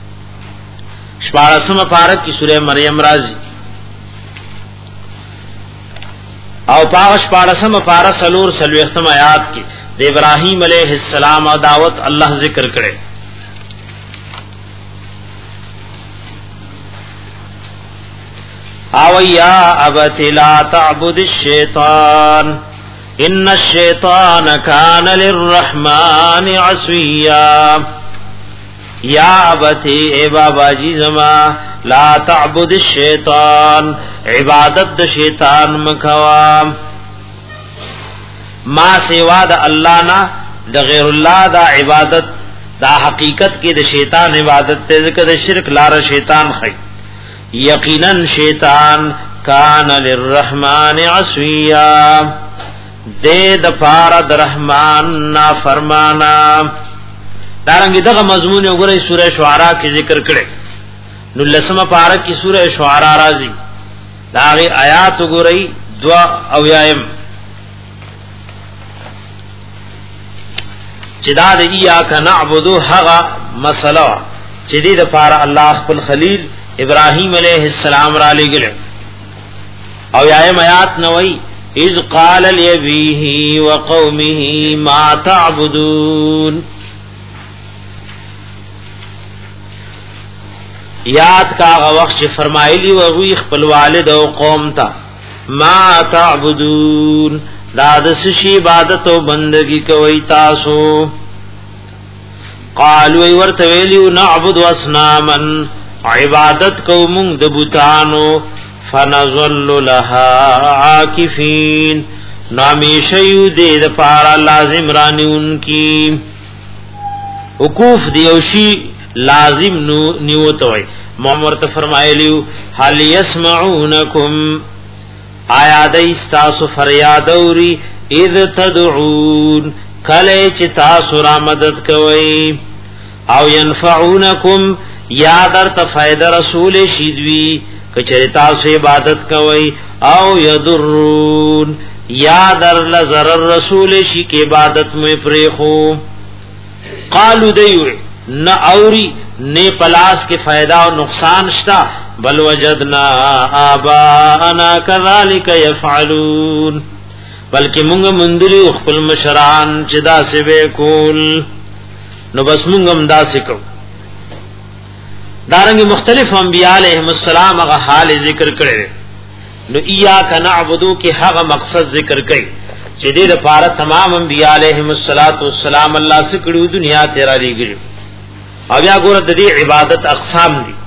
شپارسم پارک کی سورہ مریم راضی او پاش پارسم پارا سلور سلوختم آیات کی دے ابراہیم علیہ السلام دعوت اللہ ذکر کرے او یا ابت لا تعبد الشیطان ان الشیطان کان للرحمن عصیا یا ابت اے بابا جی زما لا تعبد الشیطان عبادت شیطان مکوا ما سوا دا اللہ نا دا غیر اللہ دا عبادت دا حقیقت کی دا شیطان عبادت تے ذکر دا شرک لار شیطان خی یقینا شیطان کان للرحمن عصویا دے دا پارا دا رحمان نا فرمانا دارنگی دا مضمون اگرے سورہ شعراء کی ذکر کرے نلسم پارا کی سورہ شعراء رازی دا آغی آیات اگرے دعا اویائم چدا د ایاک نعبدو حغا مسئلہ چدی د پار اللہ خپل خلیل ابراہیم علیہ السلام را لګل او یایم آیات نوئی اذ قال لابیه وقومه ما تعبدون یاد کا وقت فرمایلی و غوی خپل والد او قوم تا ما تعبدون داد سشی عبادت و بندگی کوي تاسو قالوا ورته ویلو نعبد اصناما عبادت کوم د بوتانو فنظل لها عاکفین نامی شیو دے د پارا لازم رانی انکی وقوف دیوشی لازم نیوتوئی محمد فرمائلیو حل یسمعونکم آیا دیستاسو فریادوری اذ تدعون کلی چی تاسو را مدد کوئی او ینفعونکم یا در تفاید رسول شیدوی کچری تاسو عبادت کوئی او یدرون یا در لزر رسول شی کی عبادت میں پریخو قالو دیوی نہ اوری نے پلاس کے فائدہ و نقصان شتا بل وجدنا آباءنا کذالک یفعلون بلکہ منگا مندری اخپل مشران چدا سے بے کول نو بس منگم دا سکو دارنگی مختلف انبیاء علیہم السلام اگا حال ذکر کرے نو ایاک نعبدو کی حق مقصد ذکر کئی چی دیر پارا تمام انبیاء علیہم السلام اللہ سکڑو دنیا تیرا لی گری او یا گورد دی عبادت اقسام دی